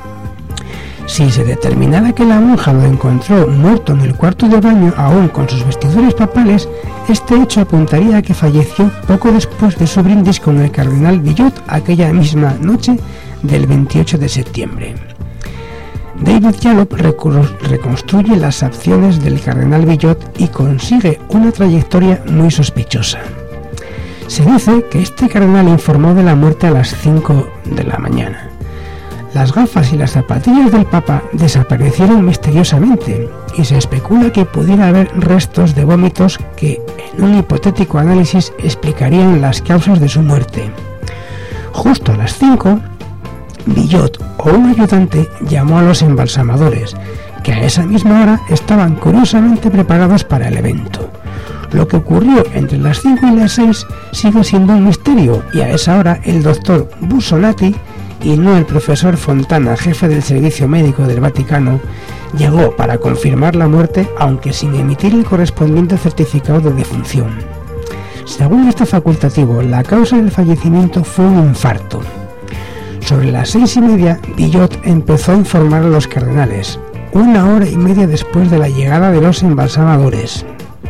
Si se determinara que la monja lo encontró muerto en el cuarto de baño aún con sus vestiduras papales, este hecho apuntaría a que falleció poco después de su brindis con el cardenal Villot aquella misma noche del 28 de septiembre. David Jalop reconstruye las acciones del cardenal Villot y consigue una trayectoria muy sospechosa. Se dice que este cardenal informó de la muerte a las 5 de la mañana. Las gafas y las zapatillas del Papa desaparecieron misteriosamente y se especula que pudiera haber restos de vómitos que, en un hipotético análisis, explicarían las causas de su muerte. Justo a las 5, Villot o un ayudante llamó a los embalsamadores, que a esa misma hora estaban curiosamente preparados para el evento. Lo que ocurrió entre las 5 y las 6 sigue siendo un misterio, y a esa hora el doctor Bussolati, y no el profesor Fontana, jefe del servicio médico del Vaticano, llegó para confirmar la muerte, aunque sin emitir el correspondiente certificado de defunción. Según este facultativo, la causa del fallecimiento fue un infarto. Sobre las 6:30, Villot empezó a informar a los cardenales, 1 hora y media después de la llegada de los embalsamadores.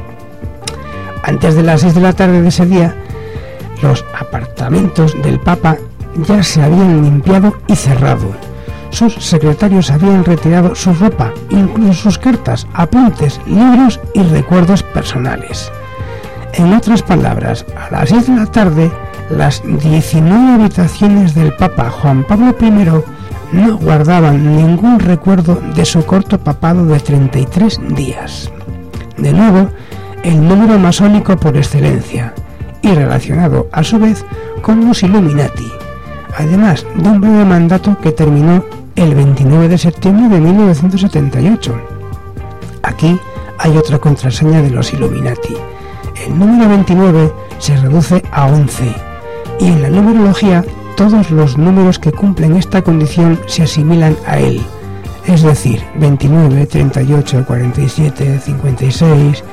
Antes de las 6 de la tarde de ese día, los apartamentos del Papa ya se habían limpiado y cerrado. Sus secretarios habían retirado su ropa, incluso sus cartas, apuntes, libros y recuerdos personales. En otras palabras, a las 6 de la tarde, las 19 habitaciones del Papa Juan Pablo I no guardaban ningún recuerdo de su corto papado de 33 días. De nuevo, el número masónico por excelencia, y relacionado a su vez con los Illuminati, además de un breve mandato que terminó el 29 de septiembre de 1978. Aquí hay otra contraseña de los Illuminati. El número 29 se reduce a 11, y en la numerología todos los números que cumplen esta condición se asimilan a él, es decir, 29, 38, 47, 56,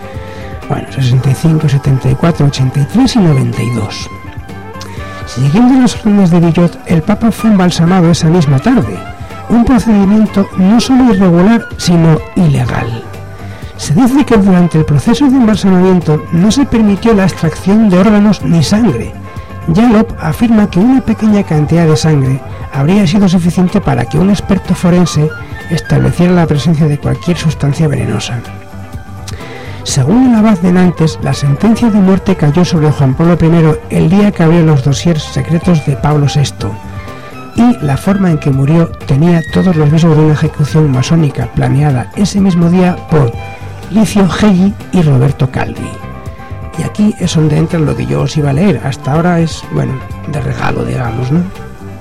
65, 74, 83 y 92. Siguiendo las órdenes de Villot, el Papa fue embalsamado esa misma tarde, un procedimiento no solo irregular, sino ilegal. Se dice que durante el proceso de embalsamamiento no se permitió la extracción de órganos ni sangre. Yallop afirma que una pequeña cantidad de sangre habría sido suficiente para que un experto forense estableciera la presencia de cualquier sustancia venenosa. Según el abad de Nantes, la sentencia de muerte cayó sobre Juan Pablo I el día que abrió los dosiers secretos de Pablo VI, y la forma en que murió tenía todos los visos de una ejecución masónica planeada ese mismo día por Licio Gelli y Roberto Calvi. Y aquí es donde entra lo que yo os iba a leer. Hasta ahora es, de regalo, digamos, ¿no?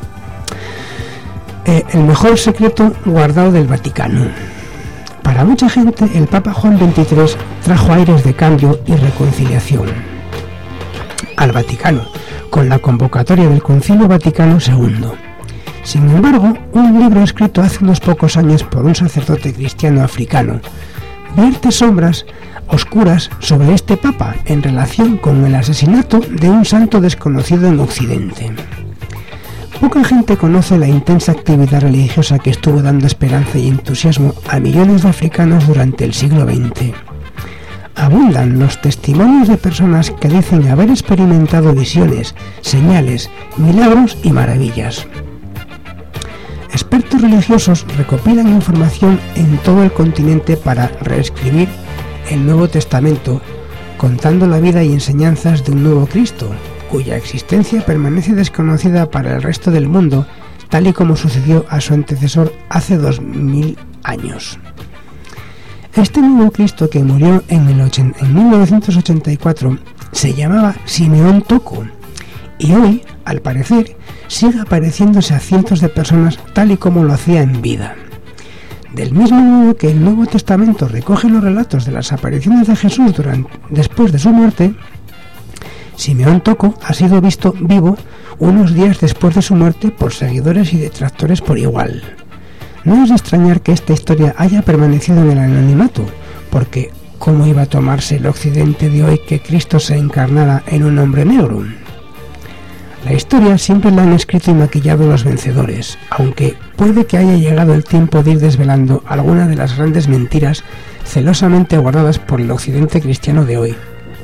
El mejor secreto guardado del Vaticano. Para mucha gente, el Papa Juan XXIII trajo aires de cambio y reconciliación al Vaticano, con la convocatoria del Concilio Vaticano II. Sin embargo, un libro escrito hace unos pocos años por un sacerdote cristiano africano vierte sombras oscuras sobre este Papa en relación con el asesinato de un santo desconocido en Occidente. Poca gente conoce la intensa actividad religiosa que estuvo dando esperanza y entusiasmo a millones de africanos durante el siglo XX. Abundan los testimonios de personas que dicen haber experimentado visiones, señales, milagros y maravillas. Expertos religiosos recopilan información en todo el continente para reescribir el Nuevo Testamento, contando la vida y enseñanzas de un nuevo Cristo, cuya existencia permanece desconocida para el resto del mundo, tal y como sucedió a su antecesor hace 2000 años. Este nuevo Cristo, que murió en 1984, se llamaba Simeón Toko, y hoy, al parecer, sigue apareciéndose a cientos de personas tal y como lo hacía en vida. Del mismo modo que el Nuevo Testamento recoge los relatos de las apariciones de Jesús después de su muerte, Simeón Toko ha sido visto vivo unos días después de su muerte por seguidores y detractores por igual. No es de extrañar que esta historia haya permanecido en el anonimato, porque ¿cómo iba a tomarse el Occidente de hoy que Cristo se encarnara en un hombre negro? La historia siempre la han escrito y maquillado los vencedores, aunque puede que haya llegado el tiempo de ir desvelando algunas de las grandes mentiras celosamente guardadas por el Occidente cristiano de hoy.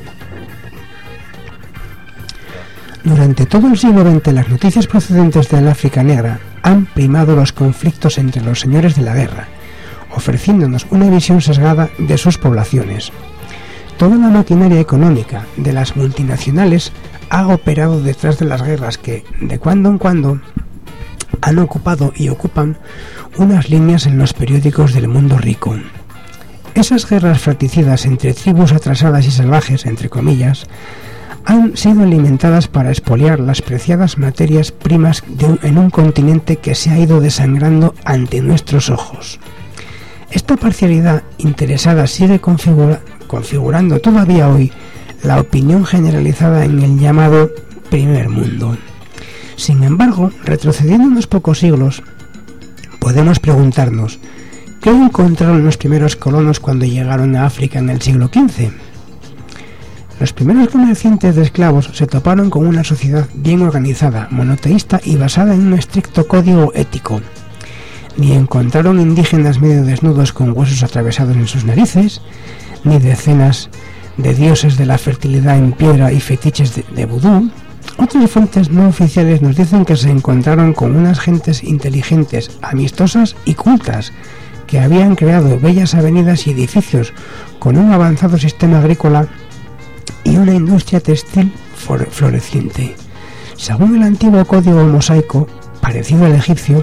Durante todo el siglo XX, las noticias procedentes del África negra han primado los conflictos entre los señores de la guerra, ofreciéndonos una visión sesgada de sus poblaciones. Toda la maquinaria económica de las multinacionales ha operado detrás de las guerras que, de cuando en cuando, han ocupado y ocupan unas líneas en los periódicos del mundo rico. Esas guerras fratricidas entre tribus atrasadas y salvajes, entre comillas, han sido alimentadas para expoliar las preciadas materias primas en un continente que se ha ido desangrando ante nuestros ojos. Esta parcialidad interesada sigue configurando todavía hoy la opinión generalizada en el llamado Primer Mundo. Sin embargo, retrocediendo unos pocos siglos, podemos preguntarnos, ¿qué encontraron los primeros colonos cuando llegaron a África en el siglo XV? Los primeros comerciantes de esclavos se toparon con una sociedad bien organizada, monoteísta y basada en un estricto código ético. Ni encontraron indígenas medio desnudos con huesos atravesados en sus narices, ni decenas de dioses de la fertilidad en piedra y fetiches de vudú. Otras fuentes no oficiales nos dicen que se encontraron con unas gentes inteligentes, amistosas y cultas, que habían creado bellas avenidas y edificios con un avanzado sistema agrícola y una industria textil floreciente. Según el antiguo código mosaico, parecido al egipcio,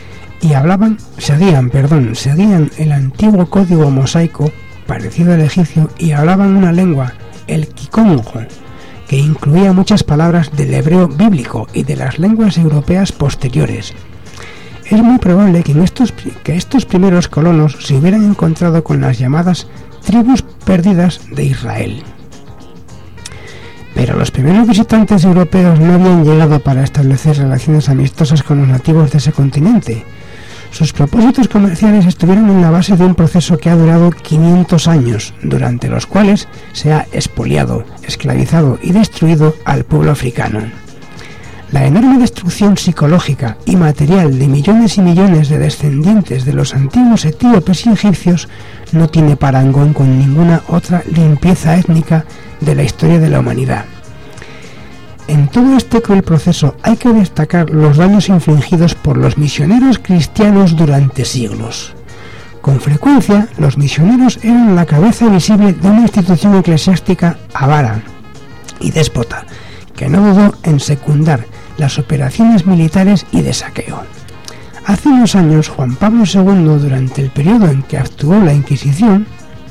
seguían el antiguo código mosaico, parecido al egipcio, y hablaban una lengua, el kikongo, que incluía muchas palabras del hebreo bíblico y de las lenguas europeas posteriores. Es muy probable que estos primeros colonos se hubieran encontrado con las llamadas tribus perdidas de Israel. Pero los primeros visitantes europeos no habían llegado para establecer relaciones amistosas con los nativos de ese continente. Sus propósitos comerciales estuvieron en la base de un proceso que ha durado 500 años, durante los cuales se ha expoliado, esclavizado y destruido al pueblo africano. La enorme destrucción psicológica y material de millones y millones de descendientes de los antiguos etíopes y egipcios no tiene parangón con ninguna otra limpieza étnica de la historia de la humanidad. En todo este cruel proceso hay que destacar los daños infligidos por los misioneros cristianos durante siglos. Con frecuencia, los misioneros eran la cabeza visible de una institución eclesiástica avara y déspota, que no dudó en secundar las operaciones militares y de saqueo. Hace unos años, Juan Pablo II, durante el periodo en que actuó la Inquisición...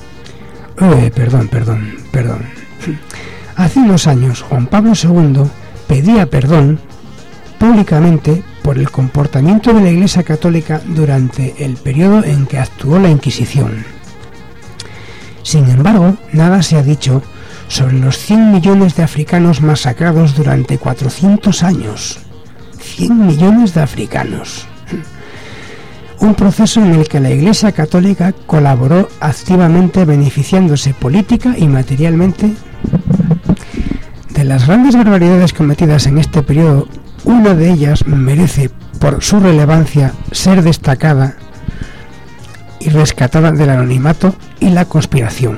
Hace unos años, Juan Pablo II pedía perdón públicamente por el comportamiento de la Iglesia Católica durante el periodo en que actuó la Inquisición. Sin embargo, nada se ha dicho sobre los 100 millones de africanos masacrados durante 400 años. 100 millones de africanos. Un proceso en el que la Iglesia Católica colaboró activamente, beneficiándose política y materialmente. De las grandes barbaridades cometidas en este periodo, una de ellas merece, por su relevancia, ser destacada y rescatada del anonimato y la conspiración.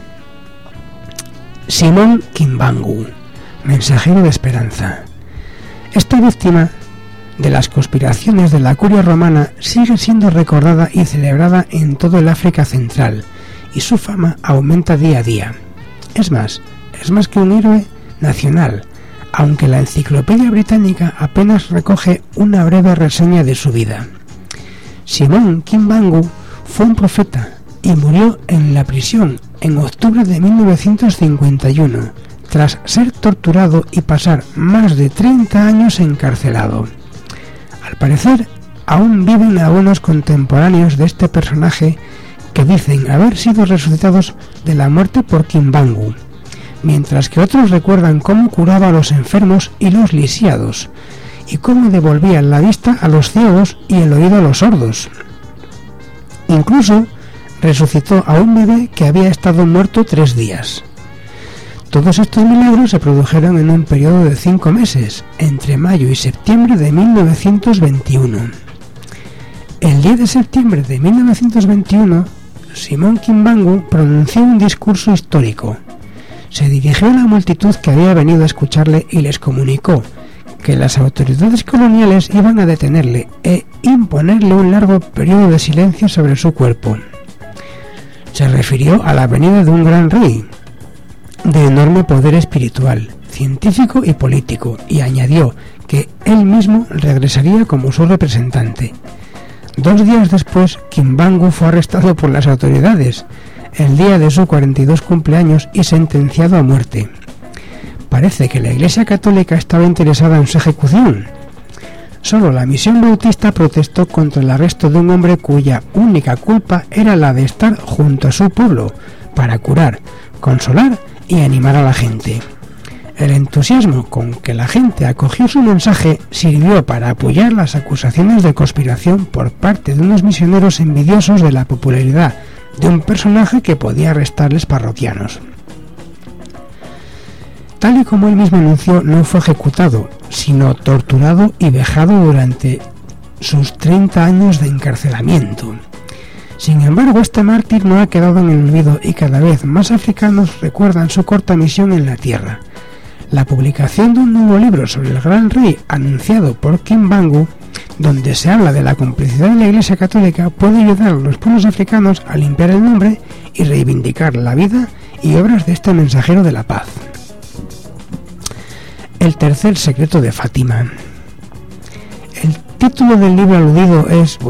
Simón Kimbangu, mensajero de esperanza. Esta víctima de las conspiraciones de la curia romana sigue siendo recordada y celebrada en todo el África Central, y su fama aumenta día a día. Es más que un héroe nacional, aunque la Enciclopedia Británica apenas recoge una breve reseña de su vida. Simón Kimbangu fue un profeta y murió en la prisión en octubre de 1951, tras ser torturado y pasar más de 30 años encarcelado. Al parecer, aún viven algunos contemporáneos de este personaje que dicen haber sido resucitados de la muerte por Kimbangu, mientras que otros recuerdan cómo curaba a los enfermos y los lisiados, y cómo devolvía la vista a los ciegos y el oído a los sordos. Incluso resucitó a un bebé que había estado muerto 3 días. Todos estos milagros se produjeron en un periodo de 5 meses, entre mayo y septiembre de 1921. El 10 de septiembre de 1921, Simón Kimbangu pronunció un discurso histórico. Se dirigió a la multitud que había venido a escucharle y les comunicó que las autoridades coloniales iban a detenerle e imponerle un largo periodo de silencio sobre su cuerpo. Se refirió a la venida de un gran rey, de enorme poder espiritual, científico y político, y añadió que él mismo regresaría como su representante. 2 días después, Kimbangu fue arrestado por las autoridades, el día de su 42 cumpleaños, y sentenciado a muerte. Parece que la Iglesia Católica estaba interesada en su ejecución. Solo la Misión Bautista protestó contra el arresto de un hombre cuya única culpa era la de estar junto a su pueblo para curar, consolar y animar a la gente. El entusiasmo con que la gente acogió su mensaje sirvió para apoyar las acusaciones de conspiración por parte de unos misioneros envidiosos de la popularidad de un personaje que podía restarles parroquianos. Tal y como él mismo anunció, no fue ejecutado, sino torturado y vejado durante sus 30 años de encarcelamiento. Sin embargo, este mártir no ha quedado en el olvido y cada vez más africanos recuerdan su corta misión en la tierra. La publicación de un nuevo libro sobre el Gran Rey, anunciado por Kimbangu, donde se habla de la complicidad de la Iglesia Católica, puede ayudar a los pueblos africanos a limpiar el nombre y reivindicar la vida y obras de este mensajero de la paz. El tercer secreto de Fátima. El título del libro aludido es,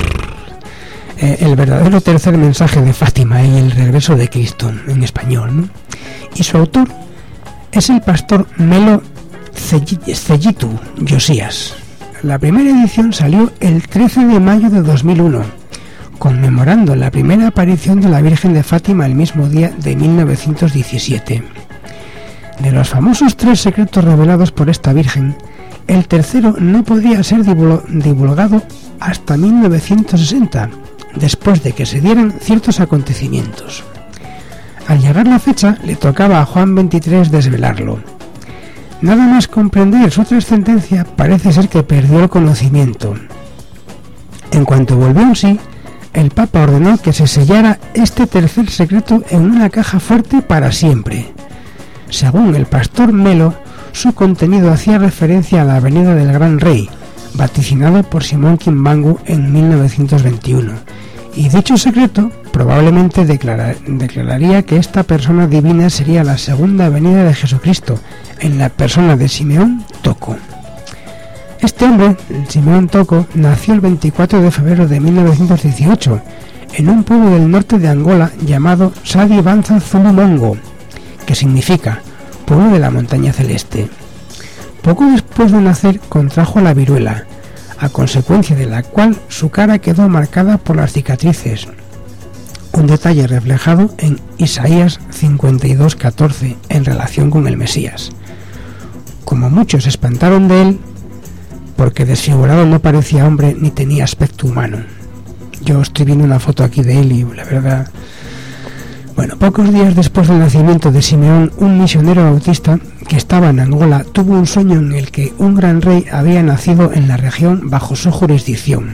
el verdadero tercer mensaje de Fátima y el regreso de Cristo, en español, ¿no? Y su autor es el pastor Melo Cellitu Josías. La primera edición salió el 13 de mayo de 2001, conmemorando la primera aparición de la Virgen de Fátima el mismo día de 1917. De los famosos 3 secretos revelados por esta Virgen, el tercero no podía ser divulgado hasta 1960, después de que se dieran ciertos acontecimientos. Al llegar la fecha, le tocaba a Juan XXIII desvelarlo. Nada más comprender su trascendencia, parece ser que perdió el conocimiento. En cuanto volvió en sí, el Papa ordenó que se sellara este tercer secreto en una caja fuerte para siempre. Según el pastor Melo, su contenido hacía referencia a la venida del Gran Rey, vaticinado por Simón Kimbangu en 1921, y dicho secreto probablemente declararía que esta persona divina sería la segunda venida de Jesucristo, en la persona de Simeón Toko. Este hombre, Simeón Toko, nació el 24 de febrero de 1918, en un pueblo del norte de Angola llamado Sadi Banza Zulumongo, que significa pueblo de la montaña celeste. Poco después de nacer contrajo la viruela, a consecuencia de la cual su cara quedó marcada por las cicatrices, un detalle reflejado en Isaías 52:14 en relación con el Mesías. Como muchos se espantaron de él, porque desfigurado no parecía hombre ni tenía aspecto humano. Yo estoy viendo una foto aquí de él y la verdad... pocos días después del nacimiento de Simeón, un misionero bautista que estaba en Angola tuvo un sueño en el que un gran rey había nacido en la región bajo su jurisdicción.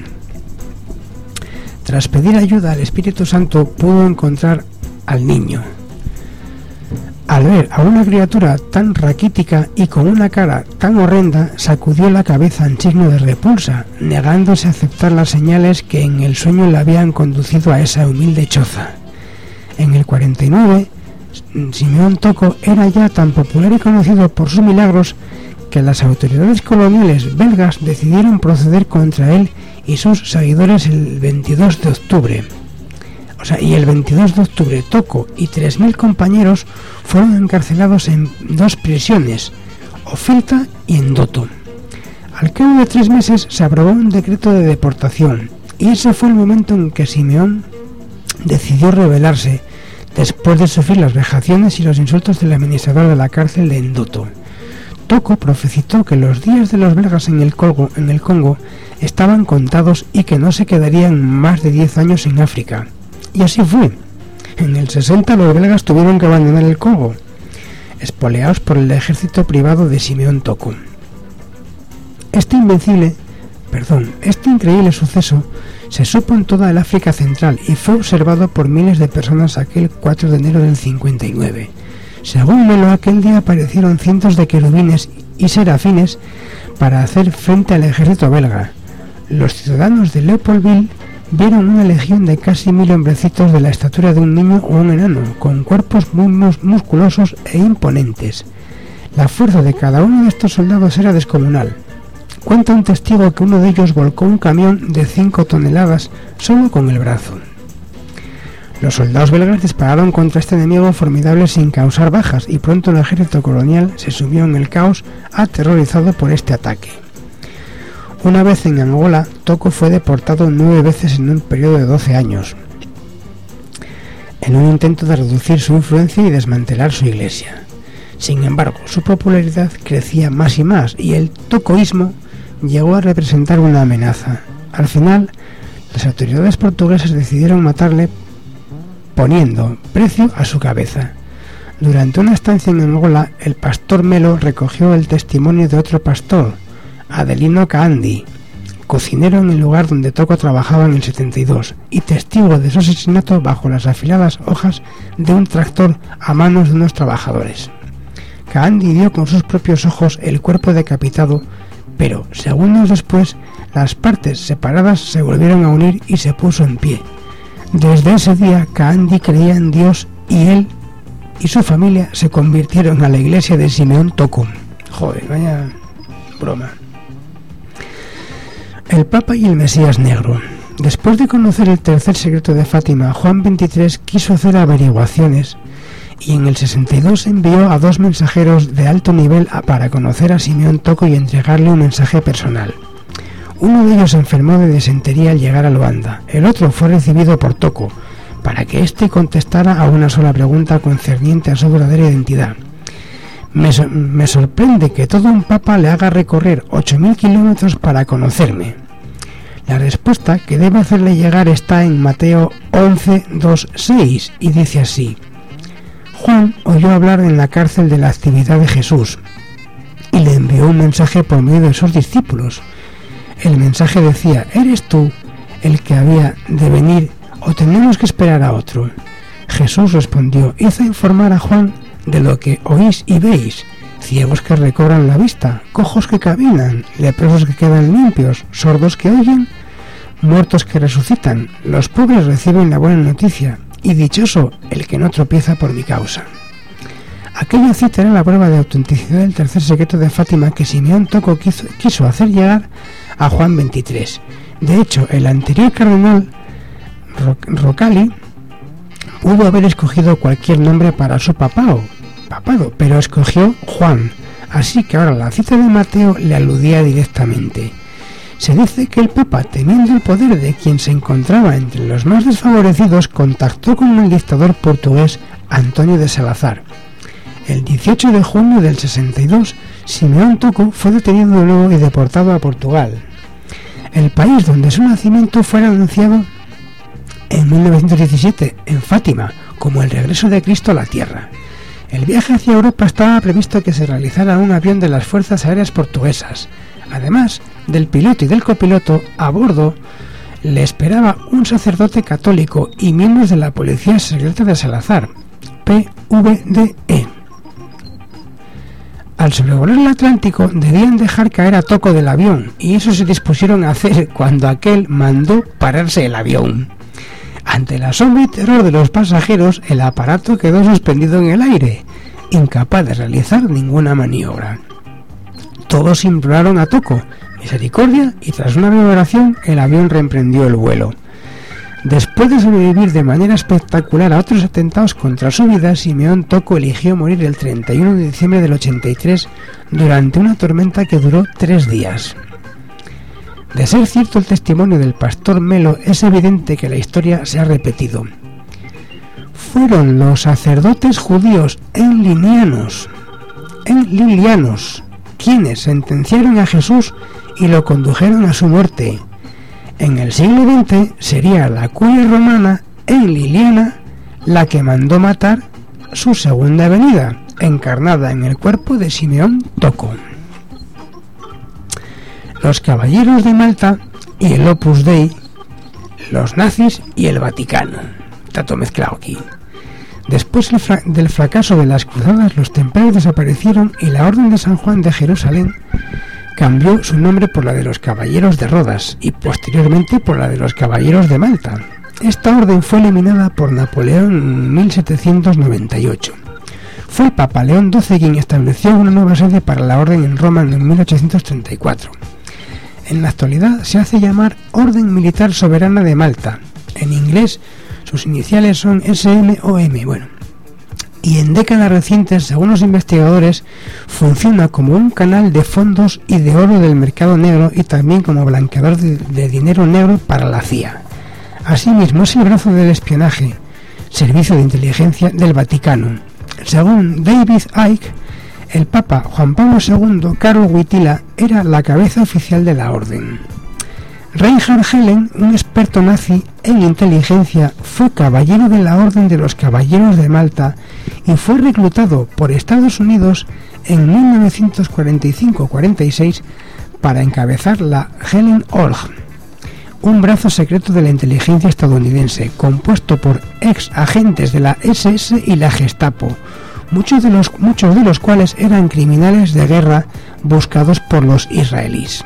Tras pedir ayuda al Espíritu Santo, pudo encontrar al niño. Al ver a una criatura tan raquítica y con una cara tan horrenda, sacudió la cabeza en signo de repulsa, negándose a aceptar las señales que en el sueño le habían conducido a esa humilde choza. En el 49, Simeón Toko era ya tan popular y conocido por sus milagros que las autoridades coloniales belgas decidieron proceder contra él y sus seguidores el 22 de octubre. Y el 22 de octubre Toko y 3.000 compañeros fueron encarcelados en 2 prisiones, Ofilta y Endoto. Al cabo de 3 meses se aprobó un decreto de deportación y ese fue el momento en que Simeón decidió rebelarse después de sufrir las vejaciones y los insultos del administrador de la cárcel de Endoto. Toko profetizó que los días de los belgas en el Congo estaban contados y que no se quedarían más de 10 años en África. Y así fue. En el 60 los belgas tuvieron que abandonar el Congo, espoleados por el ejército privado de Simeón Toko. Este increíble suceso se supo en toda el África Central y fue observado por miles de personas aquel 4 de enero del 59. Según Melo, aquel día aparecieron cientos de querubines y serafines para hacer frente al ejército belga. Los ciudadanos de Leopoldville vieron una legión de casi 1000 hombrecitos de la estatura de un niño o un enano, con cuerpos muy musculosos e imponentes. La fuerza de cada uno de estos soldados era descomunal. Cuenta un testigo que uno de ellos volcó un camión de 5 toneladas solo con el brazo. Los soldados belgas dispararon contra este enemigo formidable sin causar bajas y pronto el ejército colonial se sumió en el caos, aterrorizado por este ataque. Una vez en Angola, Toko fue deportado 9 veces en un periodo de 12 años, en un intento de reducir su influencia y desmantelar su iglesia. Sin embargo, su popularidad crecía más y más y el tocoísmo llegó a representar una amenaza. Al final, las autoridades portuguesas decidieron matarle poniendo precio a su cabeza. Durante una estancia en Angola, el pastor Melo recogió el testimonio de otro pastor, Adelino Kaandi, cocinero en el lugar donde Toko trabajaba en el 72 y testigo de su asesinato bajo las afiladas hojas de un tractor a manos de unos trabajadores. Kaandi vio con sus propios ojos el cuerpo decapitado, pero segundos después las partes separadas se volvieron a unir y se puso en pie. Desde ese día Kaandi creía en Dios y él y su familia se convirtieron a la iglesia de Simeón Toko. Joder, vaya broma. El Papa y el Mesías Negro. Después de conocer el tercer secreto de Fátima, Juan XXIII quiso hacer averiguaciones y en el 62 envió a 2 mensajeros de alto nivel para conocer a Simeón Toko y entregarle un mensaje personal. Uno de ellos se enfermó de disentería al llegar a Luanda. El otro fue recibido por Toko para que éste contestara a una sola pregunta concerniente a su verdadera identidad. Me sorprende que todo un papa le haga recorrer 8.000 kilómetros para conocerme. La respuesta que debe hacerle llegar está en Mateo 11:2-6 y dice así: Juan oyó hablar en la cárcel de la actividad de Jesús y le envió un mensaje por medio de sus discípulos. El mensaje decía: ¿eres tú el que había de venir o tenemos que esperar a otro? Jesús respondió: id a informar a Juan de lo que oís y veis: ciegos que recobran la vista, cojos que caminan, leprosos que quedan limpios, sordos que oyen, muertos que resucitan, los pobres reciben la buena noticia, y dichoso el que no tropieza por mi causa. Aquella cita era la prueba de autenticidad del tercer secreto de Fátima que Simeón Toko quiso hacer llegar a Juan XXIII. De hecho, el anterior cardenal Roccalli pudo haber escogido cualquier nombre para su papado, pero escogió Juan, así que ahora la cita de Mateo le aludía directamente. Se dice que el Papa, temiendo el poder de quien se encontraba entre los más desfavorecidos, contactó con el dictador portugués António de Salazar. El 18 de junio del 62, Simeón Toko fue detenido de nuevo y deportado a Portugal. El país donde su nacimiento fue anunciado en 1917 en Fátima como el regreso de Cristo a la tierra. El viaje hacia Europa estaba previsto que se realizara en un avión de las Fuerzas Aéreas Portuguesas. Además del piloto y del copiloto, a bordo le esperaba un sacerdote católico y miembros de la Policía Secreta de Salazar, PVDE. Al sobrevolar el Atlántico debían dejar caer a Toko del avión, y eso se dispusieron a hacer cuando aquel mandó pararse el avión. Ante el asombro y terror de los pasajeros, el aparato quedó suspendido en el aire, incapaz de realizar ninguna maniobra. Todos imploraron a Toko misericordia y tras una vibración el avión reemprendió el vuelo. Después de sobrevivir de manera espectacular a otros atentados contra su vida, Simeón Toko eligió morir el 31 de diciembre del 83 durante una tormenta que duró 3 días. De ser cierto el testimonio del pastor Melo, es evidente que la historia se ha repetido. Fueron los sacerdotes judíos en Lilianos, quienes sentenciaron a Jesús y lo condujeron a su muerte. En el siglo XX sería la curia romana en Liliana la que mandó matar su segunda venida, encarnada en el cuerpo de Simeón Toko. Los caballeros de Malta y el Opus Dei, los nazis y el Vaticano. Está todo mezclado aquí. Después del fracaso de las cruzadas, los templarios desaparecieron y la Orden de San Juan de Jerusalén cambió su nombre por la de los Caballeros de Rodas y posteriormente por la de los Caballeros de Malta. Esta orden fue eliminada por Napoleón en 1798. Fue el Papa León XII quien estableció una nueva sede para la orden en Roma en 1834. En la actualidad se hace llamar Orden Militar Soberana de Malta. En inglés sus iniciales son SMOM. Y en décadas recientes, según los investigadores, funciona como un canal de fondos y de oro del mercado negro y también como blanqueador de dinero negro para la CIA. Asimismo, es el brazo del espionaje, servicio de inteligencia del Vaticano. Según David Icke, el Papa Juan Pablo II, Karol Wojtyła, era la cabeza oficial de la orden. Reinhard Helen, un experto nazi en inteligencia, fue caballero de la Orden de los Caballeros de Malta y fue reclutado por Estados Unidos en 1945-46 para encabezar la Helen Org, un brazo secreto de la inteligencia estadounidense, compuesto por ex agentes de la SS y la Gestapo, muchos de los cuales eran criminales de guerra buscados por los israelíes.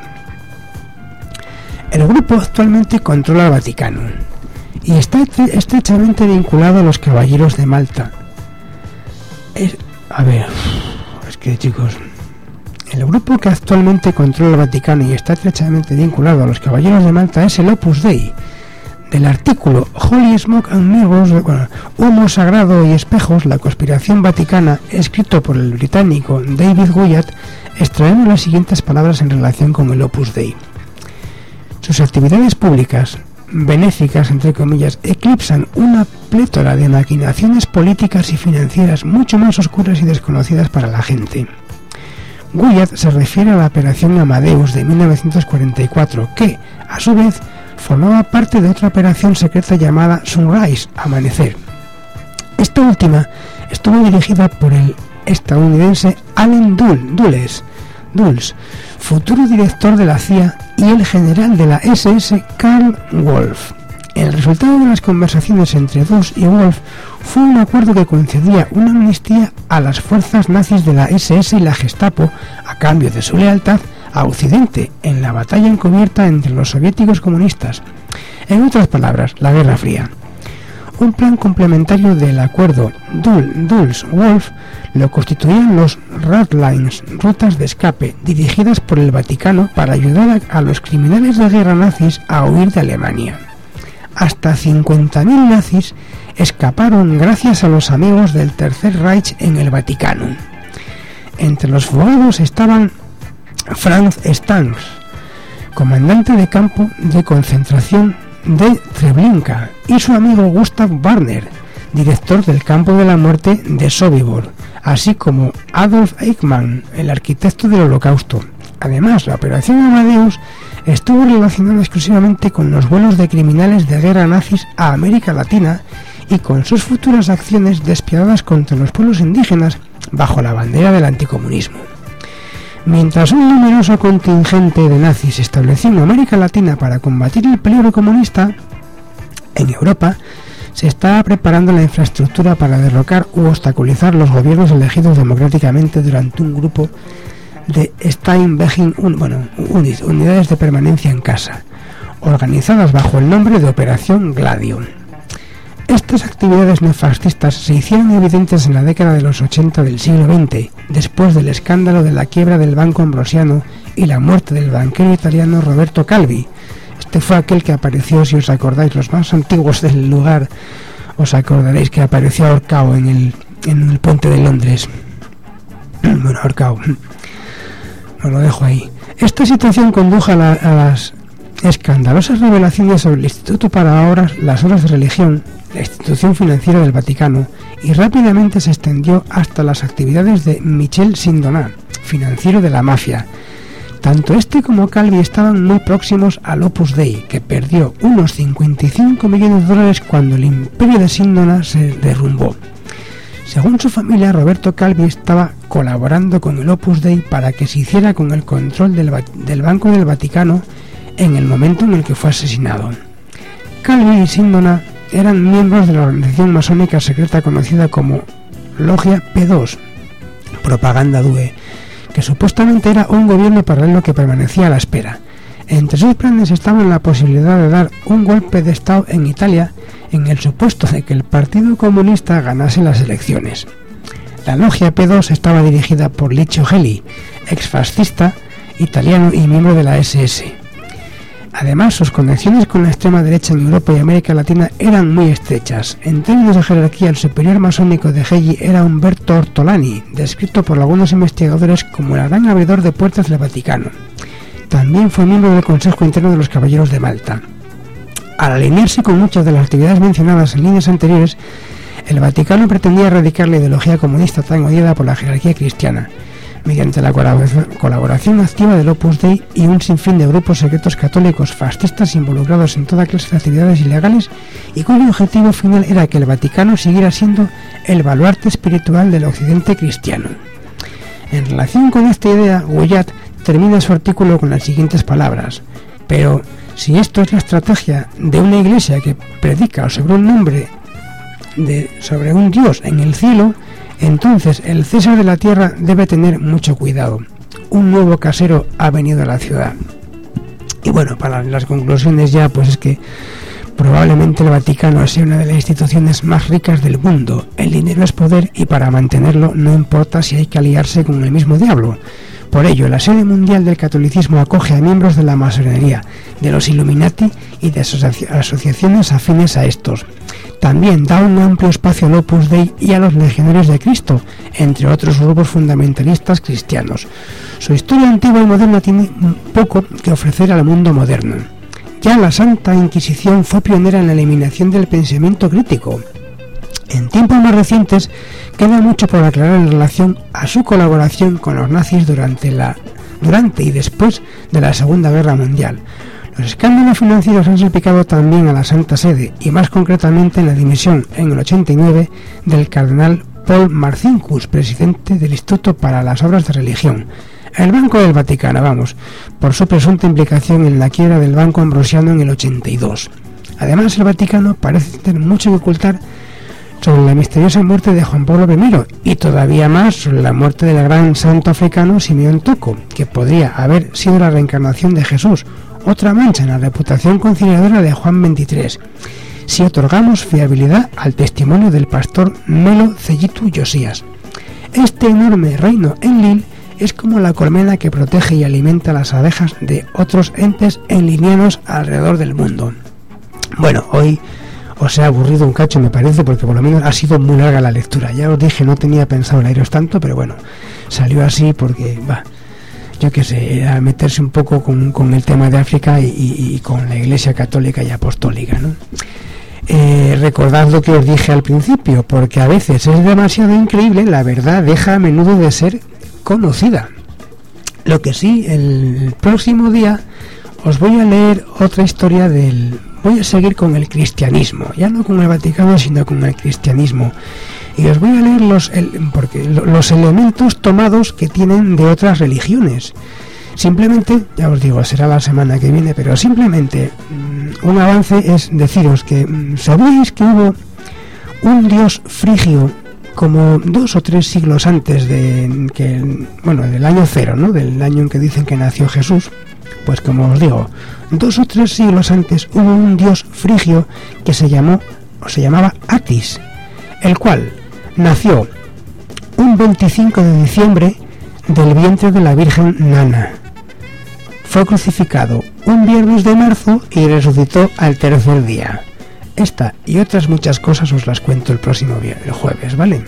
El grupo actualmente controla el Vaticano y está estrechamente vinculado a los Caballeros de Malta. Chicos, el grupo que actualmente controla el Vaticano y está estrechamente vinculado a los Caballeros de Malta es el Opus Dei. Del artículo Holy Smoke and Mirrors, Humo Sagrado y Espejos, la conspiración vaticana, escrito por el británico David Guyatt, extraemos las siguientes palabras en relación con el Opus Dei. Sus actividades públicas, benéficas entre comillas, eclipsan una plétora de maquinaciones políticas y financieras mucho más oscuras y desconocidas para la gente. Guyatt se refiere a la operación Amadeus de 1944, que, a su vez, formaba parte de otra operación secreta llamada Sunrise, Amanecer. Esta última estuvo dirigida por el estadounidense Allen Dulles, futuro director de la CIA, y el general de la SS Karl Wolf. El resultado de las conversaciones entre Dulles y Wolf fue un acuerdo que concedía una amnistía a las fuerzas nazis de la SS y la Gestapo a cambio de su lealtad a Occidente en la batalla encubierta entre los soviéticos comunistas. En otras palabras, la Guerra Fría. Un plan complementario del acuerdo Dulles-Wolf lo constituían los Ratlines, rutas de escape, dirigidas por el Vaticano para ayudar a los criminales de guerra nazis a huir de Alemania. Hasta 50.000 nazis escaparon gracias a los amigos del Tercer Reich en el Vaticano. Entre los fugados estaban Franz Stans, comandante de campo de concentración de Treblinka, y su amigo Gustav Warner, director del campo de la muerte de Sobibor, así como Adolf Eichmann, el arquitecto del Holocausto. Además, la operación Amadeus estuvo relacionada exclusivamente con los vuelos de criminales de guerra nazis a América Latina y con sus futuras acciones despiadadas contra los pueblos indígenas bajo la bandera del anticomunismo. Mientras un numeroso contingente de nazis se estableció en América Latina para combatir el peligro comunista, en Europa se estaba preparando la infraestructura para derrocar u obstaculizar los gobiernos elegidos democráticamente durante un grupo de unidades de permanencia en casa, organizadas bajo el nombre de Operación Gladio. Estas actividades nefascistas se hicieron evidentes en la década de los 80 del siglo XX, después del escándalo de la quiebra del Banco Ambrosiano y la muerte del banquero italiano Roberto Calvi. Este fue aquel que apareció, si os acordáis, los más antiguos del lugar, os acordaréis que apareció ahorcado en el puente de Londres. Bueno, ahorcado. Os lo dejo ahí. Esta situación condujo a las escandalosas revelaciones sobre el Instituto para las Horas de Religión, la institución financiera del Vaticano, y rápidamente se extendió hasta las actividades de Michel Sindona, financiero de la mafia. Tanto este como Calvi estaban muy próximos al Opus Dei, que perdió unos 55 millones de dólares cuando el imperio de Sindona se derrumbó. Según su familia, Roberto Calvi estaba colaborando con el Opus Dei para que se hiciera con el control del Banco del Vaticano en el momento en el que fue asesinado. Calvi y Sindona eran miembros de la organización masónica secreta conocida como Logia P2, Propaganda Due, que supuestamente era un gobierno paralelo que permanecía a la espera. Entre sus planes estaba la posibilidad de dar un golpe de Estado en Italia en el supuesto de que el Partido Comunista ganase las elecciones. La Logia P2 estaba dirigida por Licio Gelli, exfascista italiano y miembro de la SS. Además, sus conexiones con la extrema derecha en Europa y América Latina eran muy estrechas. En términos de jerarquía, el superior masónico de Gelli era Umberto Ortolani, descrito por algunos investigadores como el gran abridor de puertas del Vaticano. También fue miembro del Consejo Interno de los Caballeros de Malta. Al alinearse con muchas de las actividades mencionadas en líneas anteriores, el Vaticano pretendía erradicar la ideología comunista tan odiada por la jerarquía cristiana. mediante la colaboración activa del Opus Dei y un sinfín de grupos secretos católicos fascistas involucrados en toda clase de actividades ilegales, y cuyo objetivo final era que el Vaticano siguiera siendo el baluarte espiritual del occidente cristiano. En relación con esta idea, Wyatt termina su artículo con las siguientes palabras: pero si esto es la estrategia de una iglesia que predica sobre un Dios en el cielo, entonces el César de la tierra debe tener mucho cuidado. Un nuevo casero ha venido a la ciudad. Y bueno, para las conclusiones ya, pues es que probablemente el Vaticano sea una de las instituciones más ricas del mundo. El dinero es poder y para mantenerlo no importa si hay que aliarse con el mismo diablo. Por ello, la sede mundial del catolicismo acoge a miembros de la masonería, de los Illuminati y de asociaciones afines a estos. También da un amplio espacio al Opus Dei y a los Legionarios de Cristo, entre otros grupos fundamentalistas cristianos. Su historia antigua y moderna tiene poco que ofrecer al mundo moderno. Ya la Santa Inquisición fue pionera en la eliminación del pensamiento crítico. En tiempos más recientes queda mucho por aclarar en relación a su colaboración con los nazis durante y después de la Segunda Guerra Mundial. Los escándalos financieros han salpicado también a la Santa Sede, y más concretamente en la dimisión en el 89 del cardenal Paul Marcinkus, presidente del Instituto para las Obras de Religión, el Banco del Vaticano, por su presunta implicación en la quiebra del Banco Ambrosiano en el 82. Además, el Vaticano parece tener mucho que ocultar sobre la misteriosa muerte de Juan Pablo I, y todavía más sobre la muerte del gran santo africano Simeón Toko, que podría haber sido la reencarnación de Jesús, otra mancha en la reputación conciliadora de Juan XXIII, si otorgamos fiabilidad al testimonio del pastor Melo Cellitu Josías. Este enorme reino en Lille es como la colmena que protege y alimenta las abejas de otros entes enlinianos alrededor del mundo. Bueno, hoy os he aburrido un cacho, me parece, porque por lo menos ha sido muy larga la lectura. Ya os dije, no tenía pensado leeros tanto, pero bueno, salió así porque, yo qué sé, era meterse un poco con el tema de África y con la Iglesia Católica y Apostólica, ¿no? Recordad lo que os dije al principio, porque a veces es demasiado increíble, la verdad deja a menudo de ser conocida. Lo que sí, el próximo día os voy a leer otra historia voy a seguir con el cristianismo, ya no con el Vaticano, sino con el cristianismo, y os voy a leer los elementos tomados que tienen de otras religiones. Simplemente, ya os digo, será la semana que viene, pero simplemente un avance es deciros que sabéis que hubo un dios frigio como 2 o 3 siglos antes del año 0, ¿no? Del año en que dicen que nació Jesús. Pues como os digo, 2 o 3 siglos antes hubo un dios frigio que se llamaba Atis, el cual nació un 25 de diciembre del vientre de la Virgen Nana. Fue crucificado un viernes de marzo y resucitó al tercer día. Esta y otras muchas cosas os las cuento el próximo el jueves, ¿vale?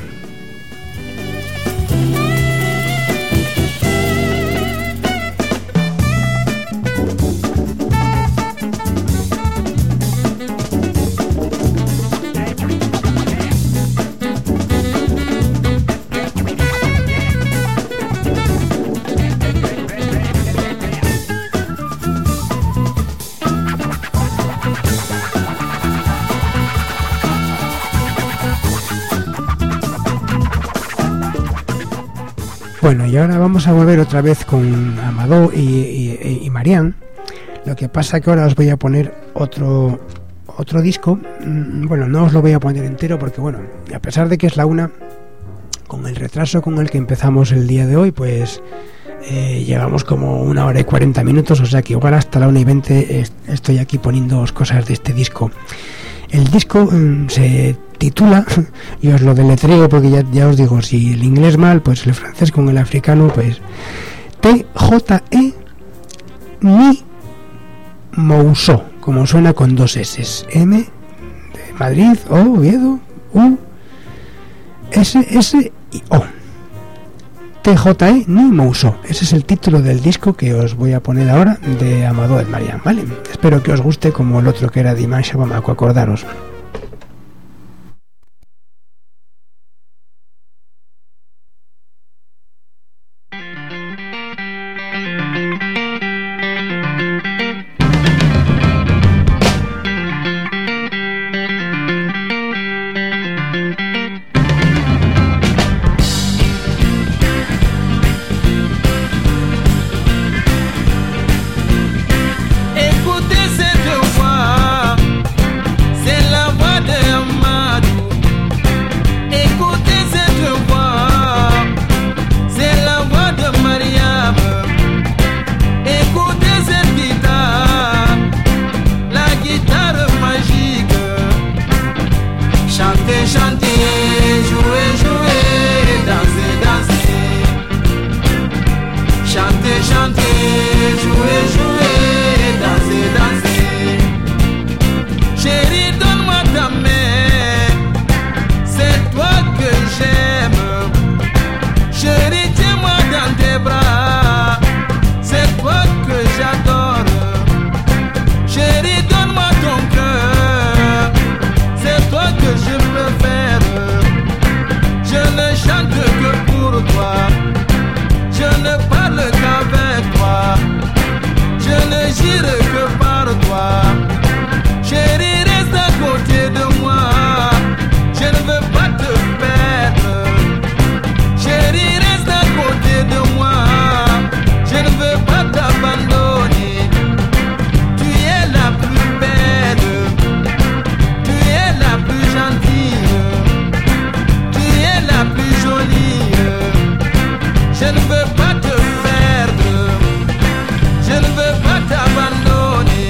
Bueno, y ahora vamos a volver otra vez con Amadou y Marianne. Lo que pasa que ahora os voy a poner otro disco. Bueno, no os lo voy a poner entero porque, bueno, a pesar de que es la 1, con el retraso con el que empezamos el día de hoy, pues llevamos como 1 hora y 40 minutos, o sea que igual hasta la 1:20 estoy aquí poniéndoos cosas de este disco. El disco se titula, y os lo deletreo porque ya os digo, si el inglés mal, pues el francés con el africano, pues TJE Ni Mousso, como suena con 2 S, M de Madrid, O, Oviedo, U, S, S y O. TJE Ni Mousso, ese es el título del disco que os voy a poner ahora de Amadou et Marianne, ¿vale? Espero que os guste como el otro que era Dimanche Bamako, acordaros. Écoutez cette voix, c'est la voix de Amadou. Écoutez cette voix, c'est la voix de Mariam. Écoutez cette guitare, la guitare magique. Chantez, chantez, jouez, jouez, dansez, dansez. Chantez, chantez, jouez, jouez, dansez, dansez. Chérie, donne-moi ta main, c'est toi que j'aime. Chérie, tiens-moi dans tes bras, c'est toi que j'adore. Chérie, donne-moi ton cœur, c'est toi que je préfère. Je ne chante que pour toi, je ne parle qu'avec toi, je ne jure que par toi. Chérie, reste à côté de moi, je ne veux pas te perdre. Chérie, reste à côté de moi, je ne veux pas t'abandonner. Tu es la plus belle, tu es la plus gentille, tu es la plus jolie. Je ne veux pas te perdre, je ne veux pas t'abandonner.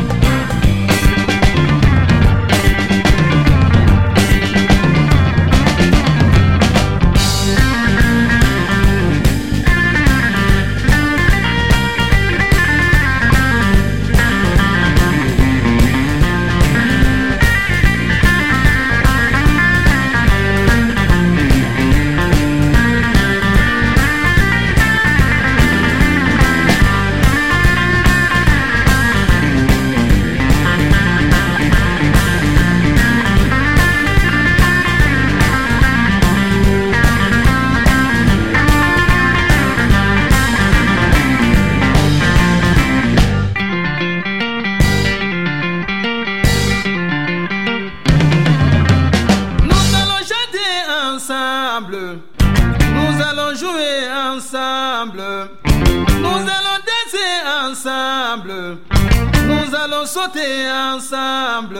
Nous allons chanter ensemble, nous allons jouer ensemble, nous allons danser ensemble, nous allons sauter ensemble.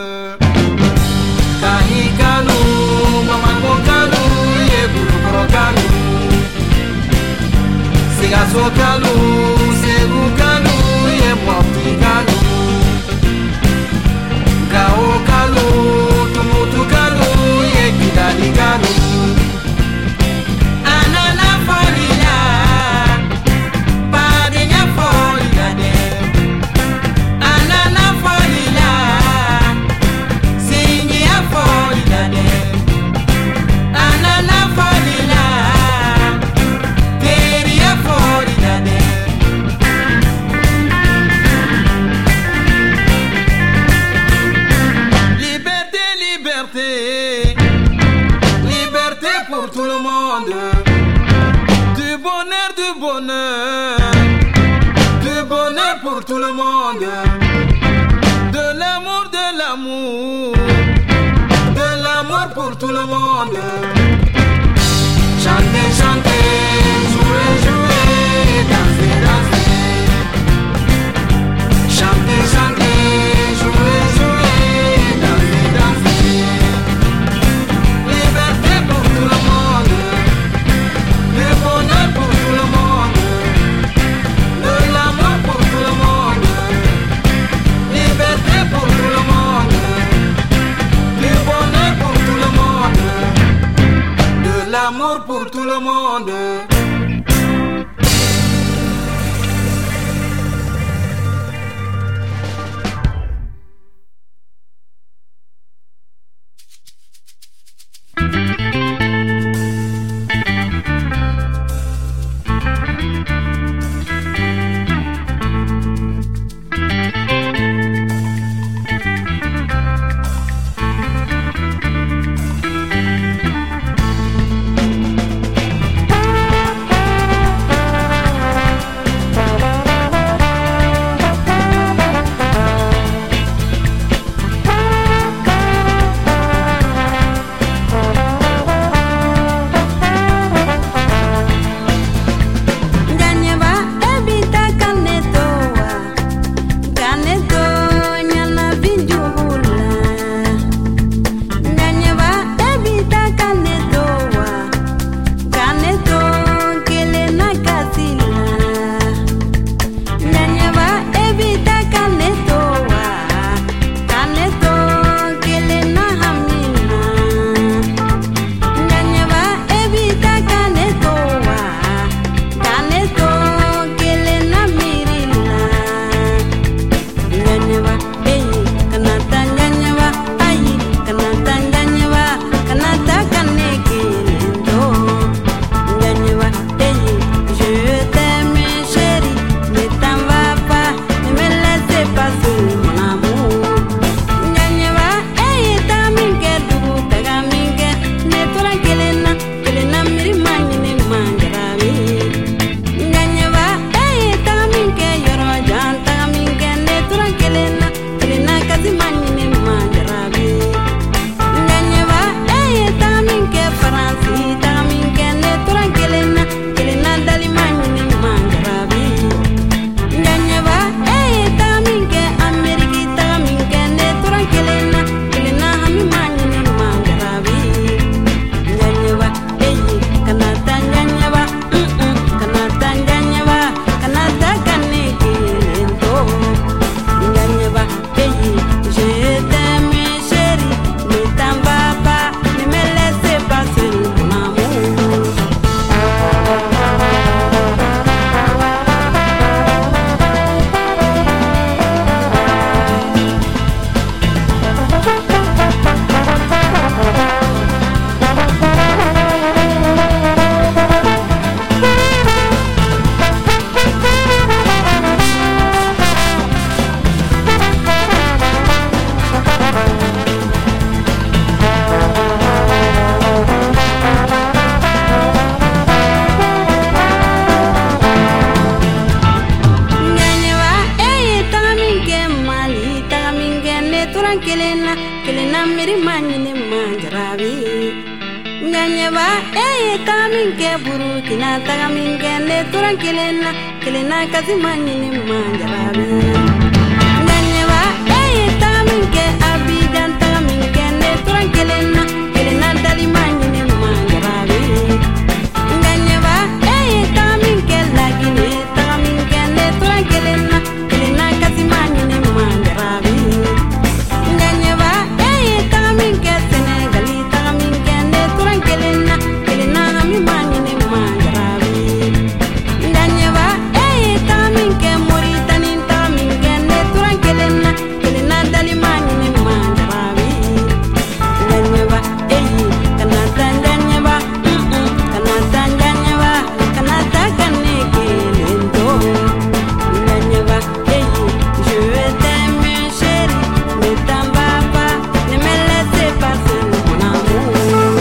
Kahikalu, Mamakokalu, Yebulukokalu, Sigasokalu, Segukalu, Yebwapikalu, Kaokalu, Tumutukalu, Yekidalikalu. Anana folila, padenya folila de. Anana folila, singia folila de. Anana folila, teria folila de. Liberté, liberté, liberté pour tout le monde. Du bonheur, du bonheur, du bonheur pour tout le monde. De l'amour, de l'amour, de l'amour pour tout le monde. Chantez, chantez, jouez, jouez, dansez, dansez. Chantez, chantez, jouez, jouez, dansez, dansez. Liberté pour tout le monde, le bonheur pour tout le monde, de l'amour pour tout le monde. Liberté pour tout le monde, le bonheur pour tout le monde, de l'amour pour tout le monde. turan kelena miri manyine manjarabi nyanyeba tamin ke buru kina tagamin ke ne turan kelena kasi manyine manjarabi nyanyeba tamin ke abidan tagamin ke ne turan kelena dali manyine manjarabi nyanyeba tamin ke lagine tagamin ke ne turan kelena kasi manyine manjarabi nyanyeba tagamin ke senegali tagamin ke ne turan kelena ami manyine manjarabi nyanyeba tagamin ke moritani tagamin ke ne turan kelena dali manyine manjarabi nyanyeba kana tanyanyeba kana tanyanyeba kana takane kelendo nyanyeba je t'aime chérie ne t'en vas pas ne me laisse pas seul mon amour.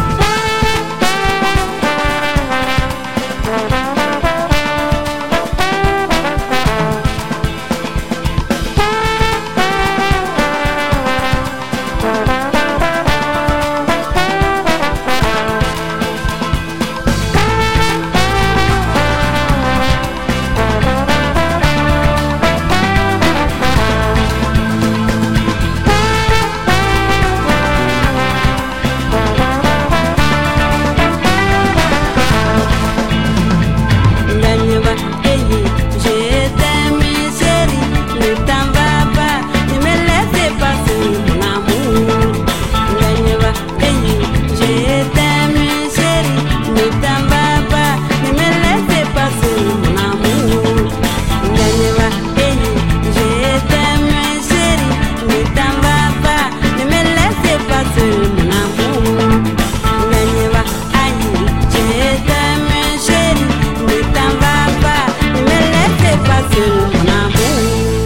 Nyanyeba, je t'aime chérie, ne t'en vas pas, ne me laisse pas seul mon amour. Nyanyeba, je t'aime chérie, ne t'en vas pas, ne me laisse pas seul mon amour. Nyanyeba, je t'aime chérie, ne t'en vas pas, ne me laisse pas seul mon amour. Nyanyeba, je t'aime chérie, ne t'en vas pas, ne me laisse pas seul mon amour.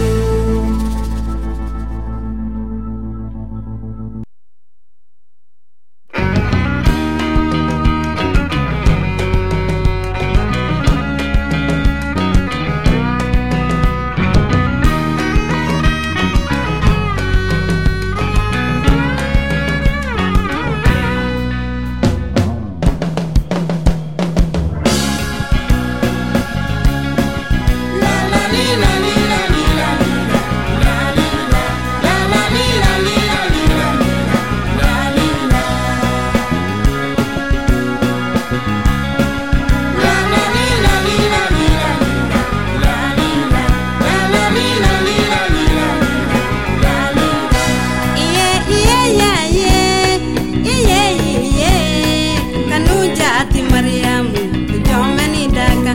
Kanujati Mariamu, Jomani Daka,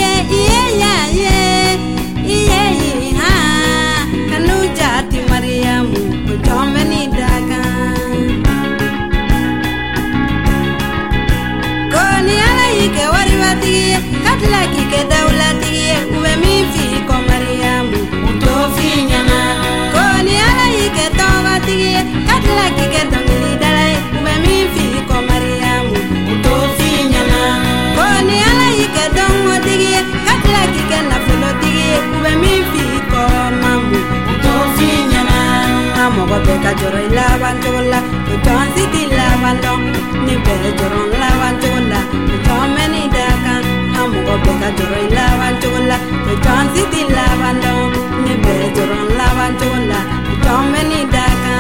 Kanujati Mariamu, Jomani Daka. Koni ala ike waribati, katla kike daulati, uwe mifi ko Mariamu, utofi nyana. Koni ala ike tawati, katla kike dongili dalai, uwe mifi ko Mariamu, utofi nyana. Koni ala ike dongo tigi, katla kike nafulo tigi, uwe mifi ko mamu, utofi nyana. Amogo beka joro ilabantola, utonsi di lavando, ni be joro lavantola, utomeni daka. Amogo beka joro ilabantola, utonsi di lavando, ni be joro lavantola, utomeni daka.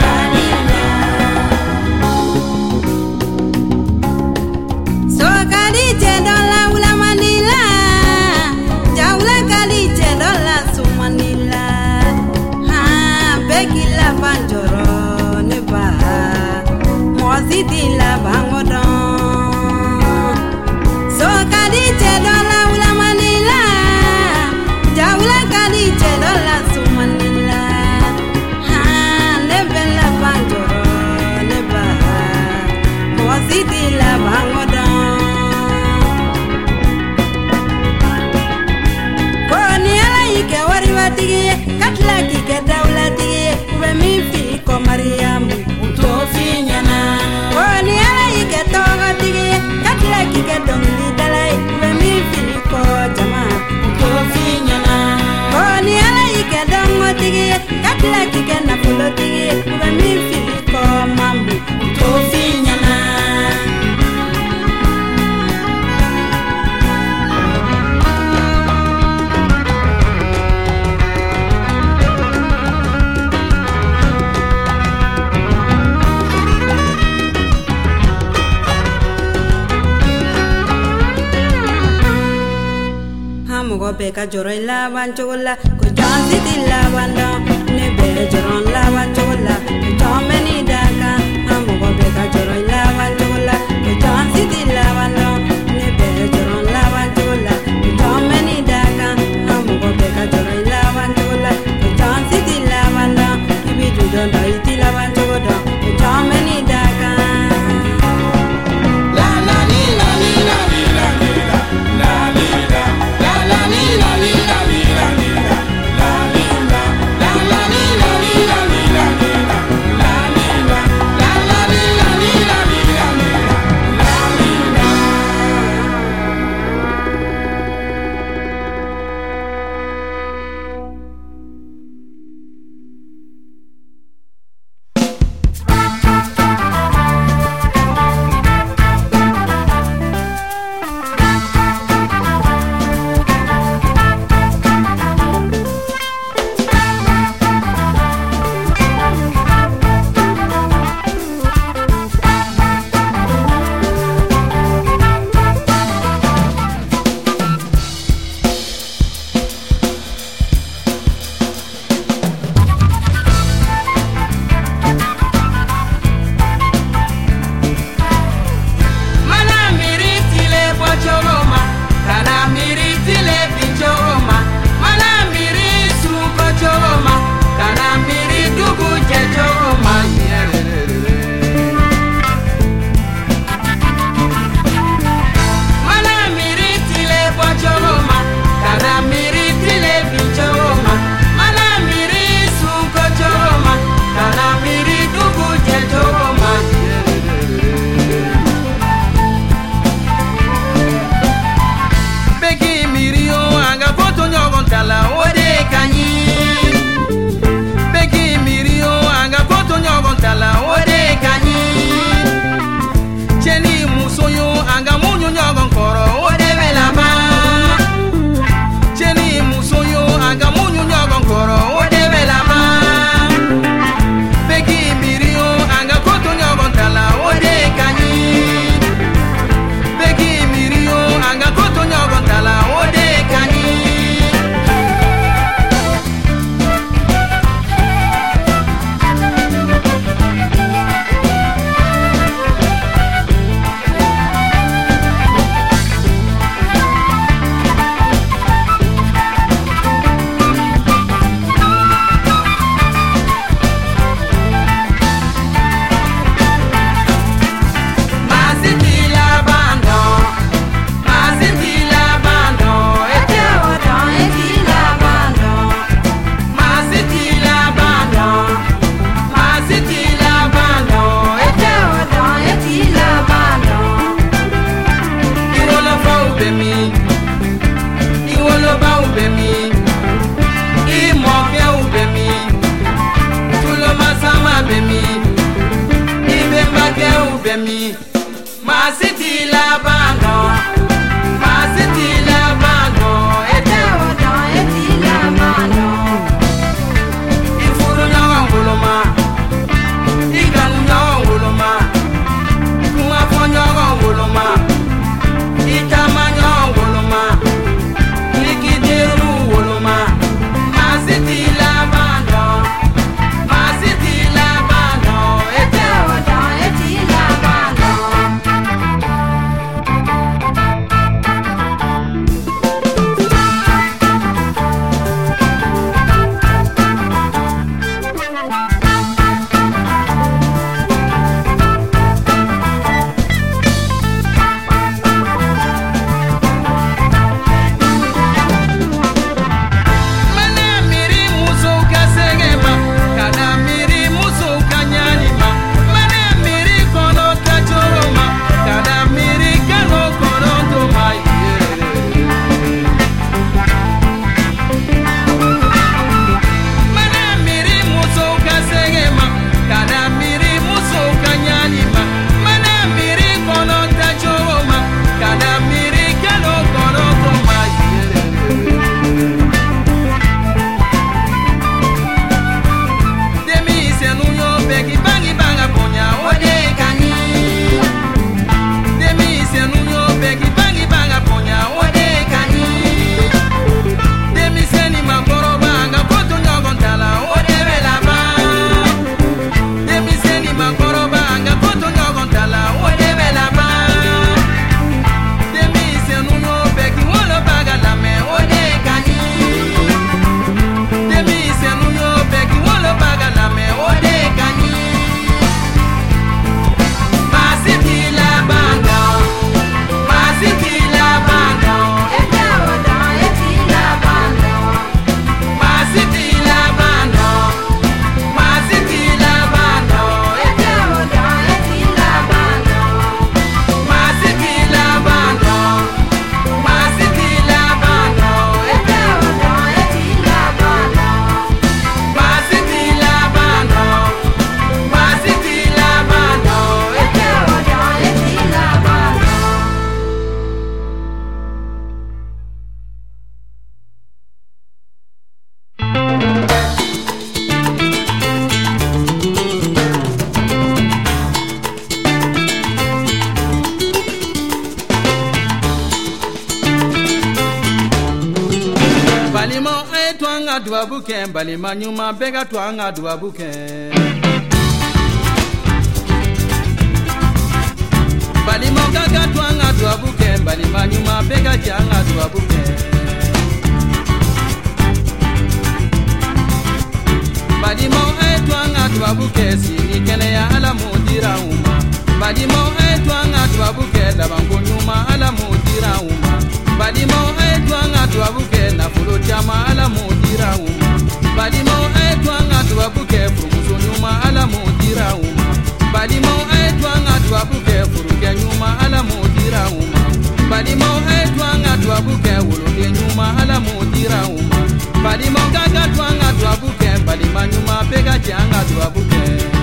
So mɔgɔ bɛɛ ka jɔrɔ i laban cogo la ko jɔn si ti laban dɔn ne bɛɛ jɔrɔ laban cogo la ko jɔn bɛ ni da kan an mɔgɔ bɛɛ ka jɔrɔ i laban cogo la ko jɔn si ti laban dɔn ne bɛɛ jɔrɔ laban cogo la ko jɔn bɛ ni da kan an mɔgɔ bɛɛ ka jɔrɔ i laban cogo la ko jɔn si ti laban dɔn i bi du dɔn dɔn i ti laban cogo dɔn ko jɔn bɛ ni da kan. balima etwanga duabuke balima nyuma bega twanga duabuke balima gaga twanga duabuke balima nyuma bega janga duabuke balima etwanga duabuke siri kene ya ala mudira uma balima etwanga duabuke labango nyuma ala mudira uma balima etwanga duabuke na fulo chama ala mudira uma balima etwanga duabuke fumuso nyuma ala mudira uma balima etwanga duabuke furuke nyuma ala mudira uma balima etwanga duabuke wuluke nyuma ala mudira uma balima gaga twanga duabuke balima nyuma bega janga duabuke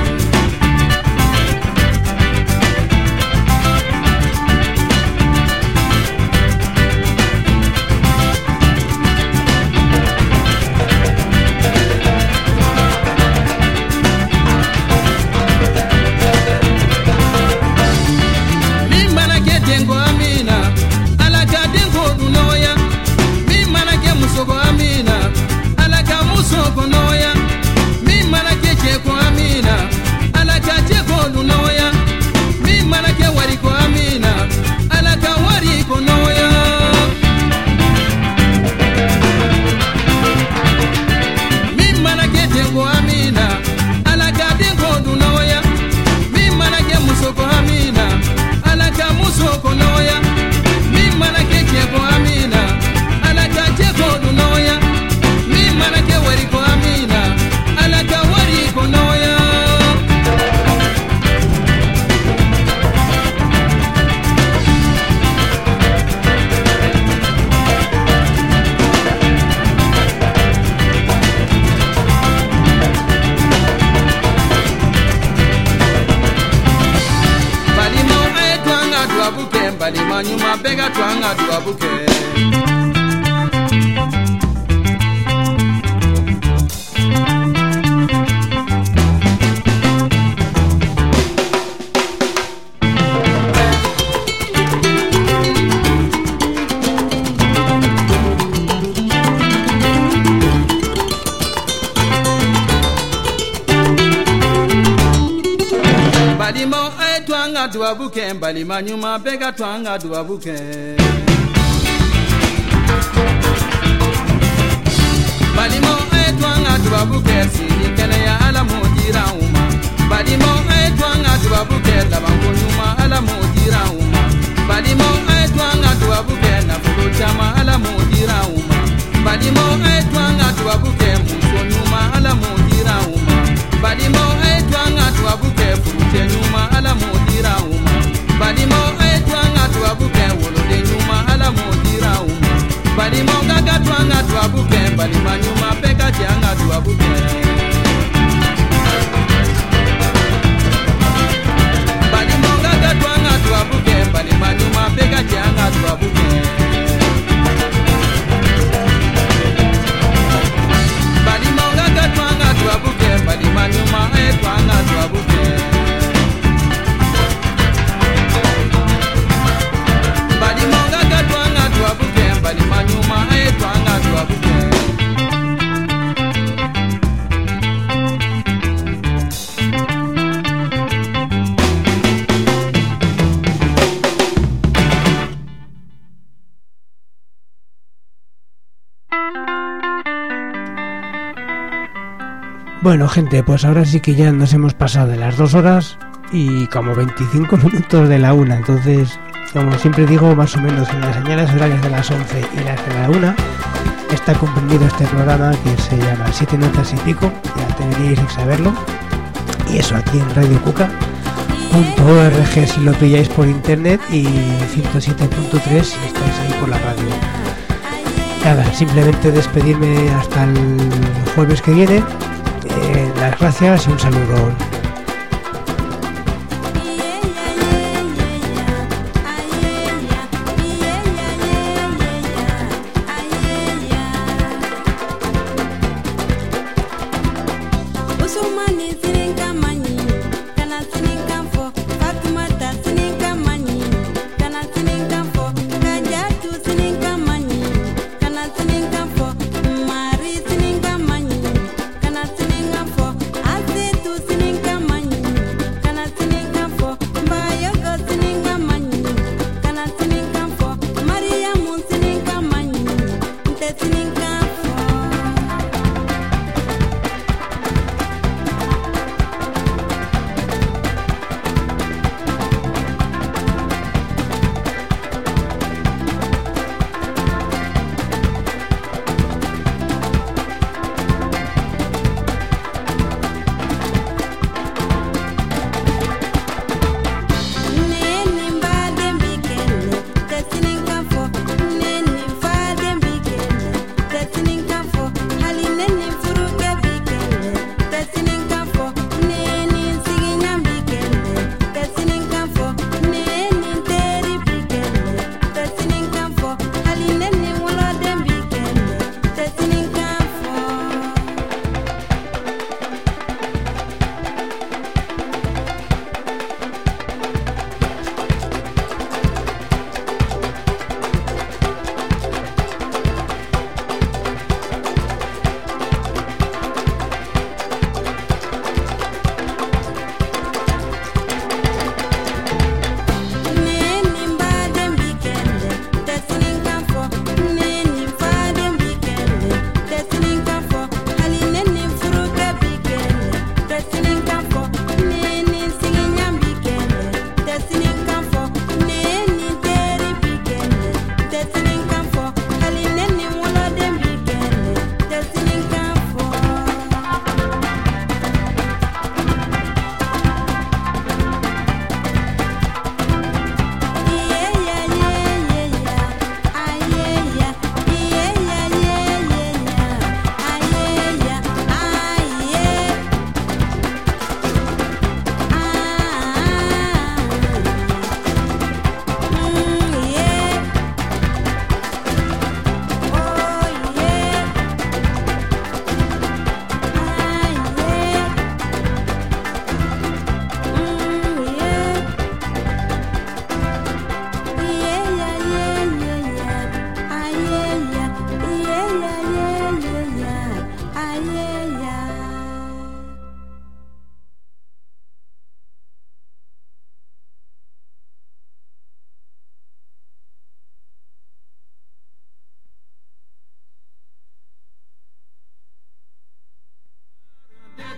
balima nyuma bega twanga duabuke balima etwanga duabuke balima nyuma bega twanga duabuke balima etwanga duabuke siri kene ya ala mudira uma balima etwanga duabuke labango nyuma ala mudira uma balima etwanga duabuke na fulo chama ala mudira uma balima etwanga duabuke muso nyuma ala mudira uma balima etwanga duabuke furuche nyuma ala mudira uma balima etwanga duabuke wolode nyuma ala mudira uma balima gaga twanga duabuke balima nyuma bega janga duabuke balima gaga twanga duabuke balima nyuma bega janga duabuke balima gaga twanga duabuke balima nyuma etwanga duabuke balima gaga twanga duabuke balima nyuma etwanga duabuke Bueno, gente, pues ahora sí que ya nos hemos pasado de las 2 horas y como 25 minutos de la 1. Entonces, como siempre digo, más o menos en las señales horarias de las 11 y las de la 1 está comprendido este programa que se llama 7 notas y pico. Ya deberíais saberlo. Y eso aquí en radiocuca.org si lo pilláis por internet y 107.3 si estáis ahí por la radio. Nada, simplemente despedirme hasta el jueves que viene. Las gracias y un saludo.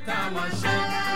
tamashe